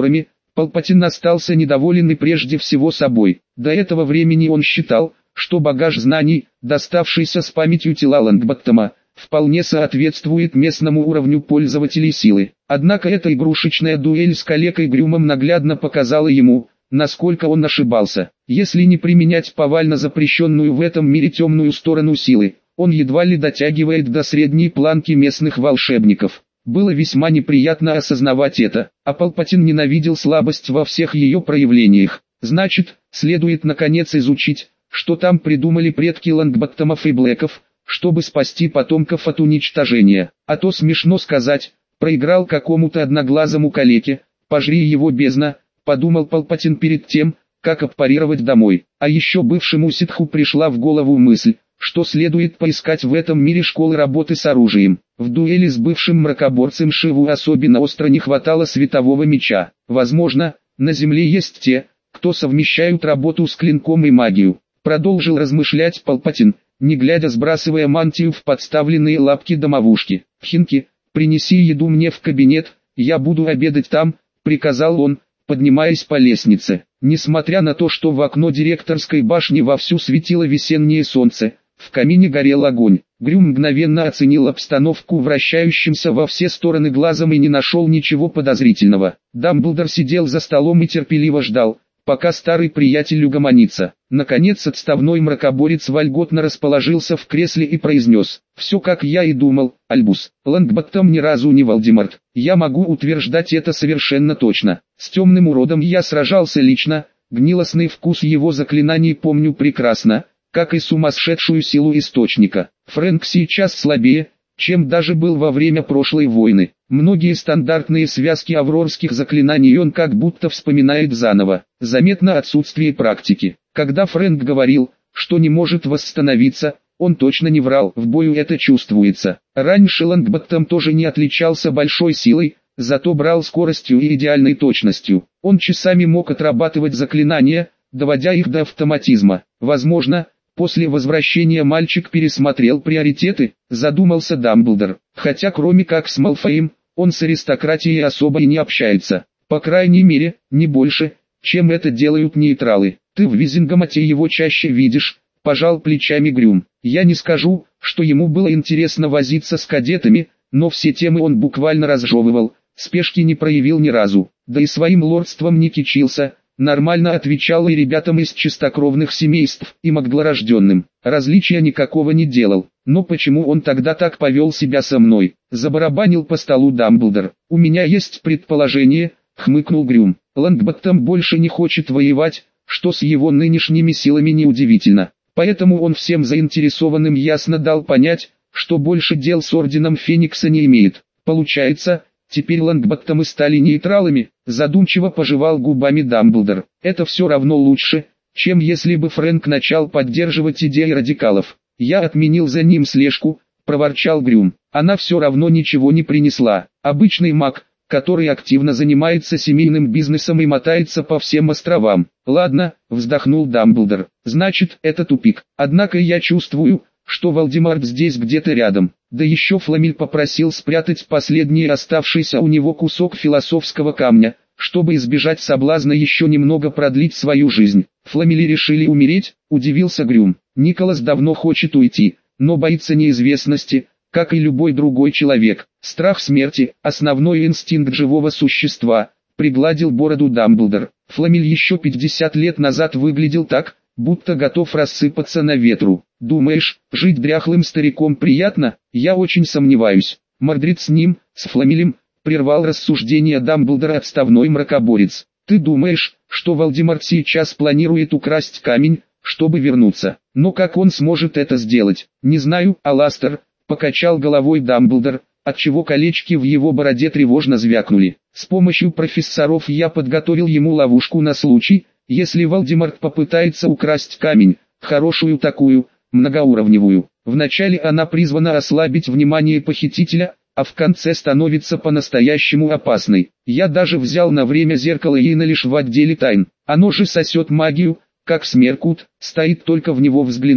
Палпатин остался недоволен и прежде всего собой. До этого времени он считал, что багаж знаний, доставшийся с памятью тела Лонгботтома, вполне соответствует местному уровню пользователей силы. Однако эта игрушечная дуэль с калекой Грюмом наглядно показала ему, насколько он ошибался. Если не применять повально запрещенную в этом мире темную сторону силы, он едва ли дотягивает до средней планки местных волшебников. Было весьма неприятно осознавать это, а Палпатин ненавидел слабость во всех ее проявлениях. Значит, следует наконец изучить, что там придумали предки Лонгботтомов и Блэков, чтобы спасти потомков от уничтожения. А то смешно сказать, проиграл какому-то одноглазому калеке, пожри его бездна, подумал Палпатин перед тем, как аппарировать домой. А еще бывшему ситху пришла в голову мысль, что следует поискать в этом мире школы работы с оружием. В дуэли с бывшим мракоборцем Шиву особенно остро не хватало светового меча. Возможно, на Земле есть те, кто совмещают работу с клинком и магию. Продолжил размышлять Палпатин, не глядя сбрасывая мантию в подставленные лапки домовушки. «Хинки, принеси еду мне в кабинет, я буду обедать там», — приказал он, поднимаясь по лестнице. Несмотря на то, что в окно директорской башни вовсю светило весеннее солнце, в камине горел огонь. Грюм мгновенно оценил обстановку вращающимся во все стороны глазом и не нашел ничего подозрительного. Дамблдор сидел за столом и терпеливо ждал, пока старый приятель угомонится. Наконец отставной мракоборец вольготно расположился в кресле и произнес: «Все как я и думал, Альбус. Лонгботтом ни разу не Волдеморт. Я могу утверждать это совершенно точно. С темным уродом я сражался лично, гнилостный вкус его заклинаний помню прекрасно, как и сумасшедшую силу источника. Фрэнк сейчас слабее, чем даже был во время прошлой войны. Многие стандартные связки аврорских заклинаний он как будто вспоминает заново. Заметно отсутствие практики. Когда Фрэнк говорил, что не может восстановиться, он точно не врал, в бою это чувствуется. Раньше Лонгботтом тоже не отличался большой силой, зато брал скоростью и идеальной точностью. Он часами мог отрабатывать заклинания, доводя их до автоматизма. Возможно, после возвращения мальчик пересмотрел приоритеты, задумался Дамблдор. Хотя кроме как с Малфоем, он с аристократией особо и не общается. По крайней мере, не больше, чем это делают нейтралы. Ты в Визингамате его чаще видишь, пожал плечами Грюм. Я не скажу, что ему было интересно возиться с кадетами, но все темы он буквально разжевывал, спешки не проявил ни разу. Да и своим лордством не кичился. Нормально отвечал и ребятам из чистокровных семейств, и маглорожденным. Различия никакого не делал. Но почему он тогда так повел себя со мной? Забарабанил по столу Дамблдор. У меня есть предположение, хмыкнул Грюм. Лонгботтом больше не хочет воевать, что с его нынешними силами неудивительно. Поэтому он всем заинтересованным ясно дал понять, что больше дел с Орденом Феникса не имеет. Получается, теперь Лонгботтомы стали нейтралами, задумчиво пожевал губами Дамблдор. Это все равно лучше, чем если бы Фрэнк начал поддерживать идеи радикалов. Я отменил за ним слежку, проворчал Грюм. Она все равно ничего не принесла. Обычный маг, который активно занимается семейным бизнесом и мотается по всем островам. Ладно, вздохнул Дамблдор. Значит, это тупик. Однако я чувствую, что Волдеморт здесь где-то рядом. Да еще Фламель попросил спрятать последний оставшийся у него кусок философского камня, чтобы избежать соблазна еще немного продлить свою жизнь. Фламели решили умереть, удивился Грюм. Николас давно хочет уйти, но боится неизвестности, как и любой другой человек. Страх смерти – основной инстинкт живого существа, пригладил бороду Дамблдор. Фламель еще пятьдесят лет назад выглядел так, будто готов рассыпаться на ветру. Думаешь, жить дряхлым стариком приятно? Я очень сомневаюсь. Мордрид с ним, с Фламелем, прервал рассуждение Дамблдора отставной мракоборец. Ты думаешь, что Волдеморт сейчас планирует украсть камень, чтобы вернуться? Но как он сможет это сделать? Не знаю, Аластер, покачал головой Дамблдор, отчего колечки в его бороде тревожно звякнули. С помощью профессоров я подготовил ему ловушку на случай, если Волдеморт попытается украсть камень, хорошую такую, многоуровневую. Вначале она призвана ослабить внимание похитителя, а в конце становится по-настоящему опасной. Я даже взял на время зеркало Йена лишь в отделе тайн. Оно же сосет магию, как Смеркут, стоит только в него взглянуть.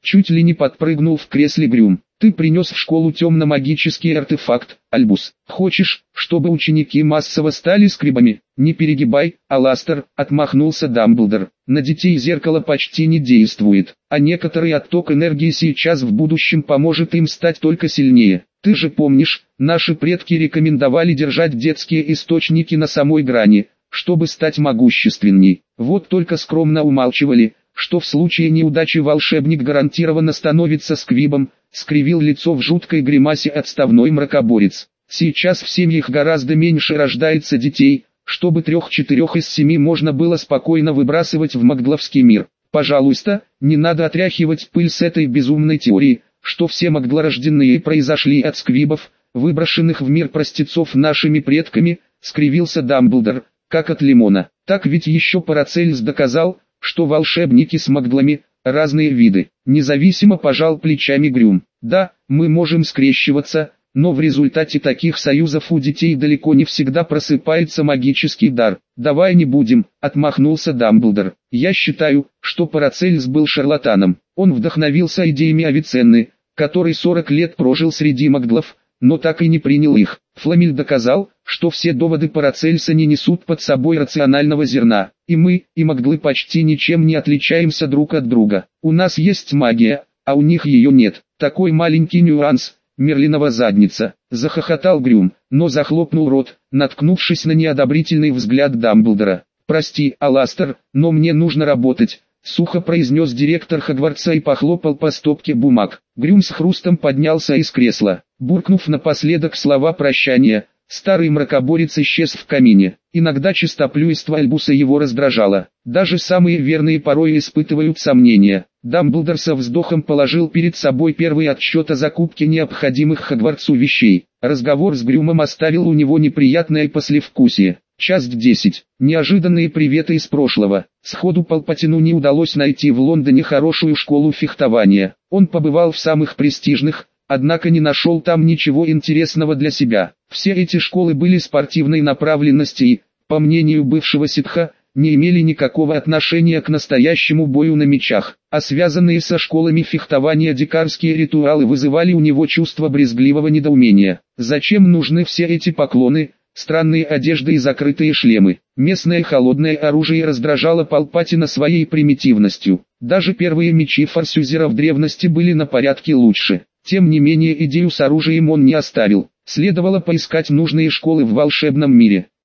Чуть ли не подпрыгнул в кресле Грюм. Ты принес в школу темно-магический артефакт, Альбус. Хочешь, чтобы ученики массово стали скрибами? Не перегибай, Аластер, отмахнулся Дамблдор. На детей зеркало почти не действует, а некоторый отток энергии сейчас в будущем поможет им стать только сильнее. Ты же помнишь, наши предки рекомендовали держать детские источники на самой грани, чтобы стать могущественней. Вот только скромно умалчивали, что в случае неудачи волшебник гарантированно становится сквибом, скривил лицо в жуткой гримасе отставной мракоборец. Сейчас в семьях гораздо меньше рождается детей, чтобы трех-четырех из семи можно было спокойно выбрасывать в магловский мир. Пожалуйста, не надо отряхивать пыль с этой безумной теории, что все маглорожденные произошли от сквибов, выброшенных в мир простецов нашими предками, скривился Дамблдор, как от лимона. Так ведь еще Парацельс доказал, что волшебники с маглами – разные виды. Независимо пожал плечами Грюм. Да, мы можем скрещиваться, но в результате таких союзов у детей далеко не всегда просыпается магический дар. Давай не будем, отмахнулся Дамблдор. Я считаю, что Парацельс был шарлатаном. Он вдохновился идеями Авиценны, который сорок лет прожил среди маглов, но так и не принял их. Фламель доказал, что все доводы Парацельса не несут под собой рационального зерна. И мы, и маглы почти ничем не отличаемся друг от друга. У нас есть магия, а у них ее нет. Такой маленький нюанс, Мерлинова задница. Захохотал Грюм, но захлопнул рот, наткнувшись на неодобрительный взгляд Дамблдора. Прости, Аластер, но мне нужно работать. Сухо произнес директор Хогвартса и похлопал по стопке бумаг. Грюм с хрустом поднялся из кресла. Буркнув напоследок слова прощания, старый мракоборец исчез в камине. Иногда чистоплюйство Альбуса его раздражало. Даже самые верные порой испытывают сомнения. Дамблдор со вздохом положил перед собой первый отчет о закупке необходимых Хогвартсу вещей. Разговор с Грюмом оставил у него неприятное послевкусие. Часть десять. Неожиданные приветы из прошлого. Сходу Палпатину не удалось найти в Лондоне хорошую школу фехтования. Он побывал в самых престижных, однако не нашел там ничего интересного для себя. Все эти школы были спортивной направленности и, по мнению бывшего ситха, не имели никакого отношения к настоящему бою на мечах, а связанные со школами фехтования дикарские ритуалы вызывали у него чувство брезгливого недоумения. Зачем нужны все эти поклоны, странные одежды и закрытые шлемы? Местное холодное оружие раздражало Палпатина своей примитивностью. Даже первые мечи форсюзера в древности были на порядке лучше. Тем не менее идею с оружием он не оставил. Следовало поискать нужные школы в волшебном мире.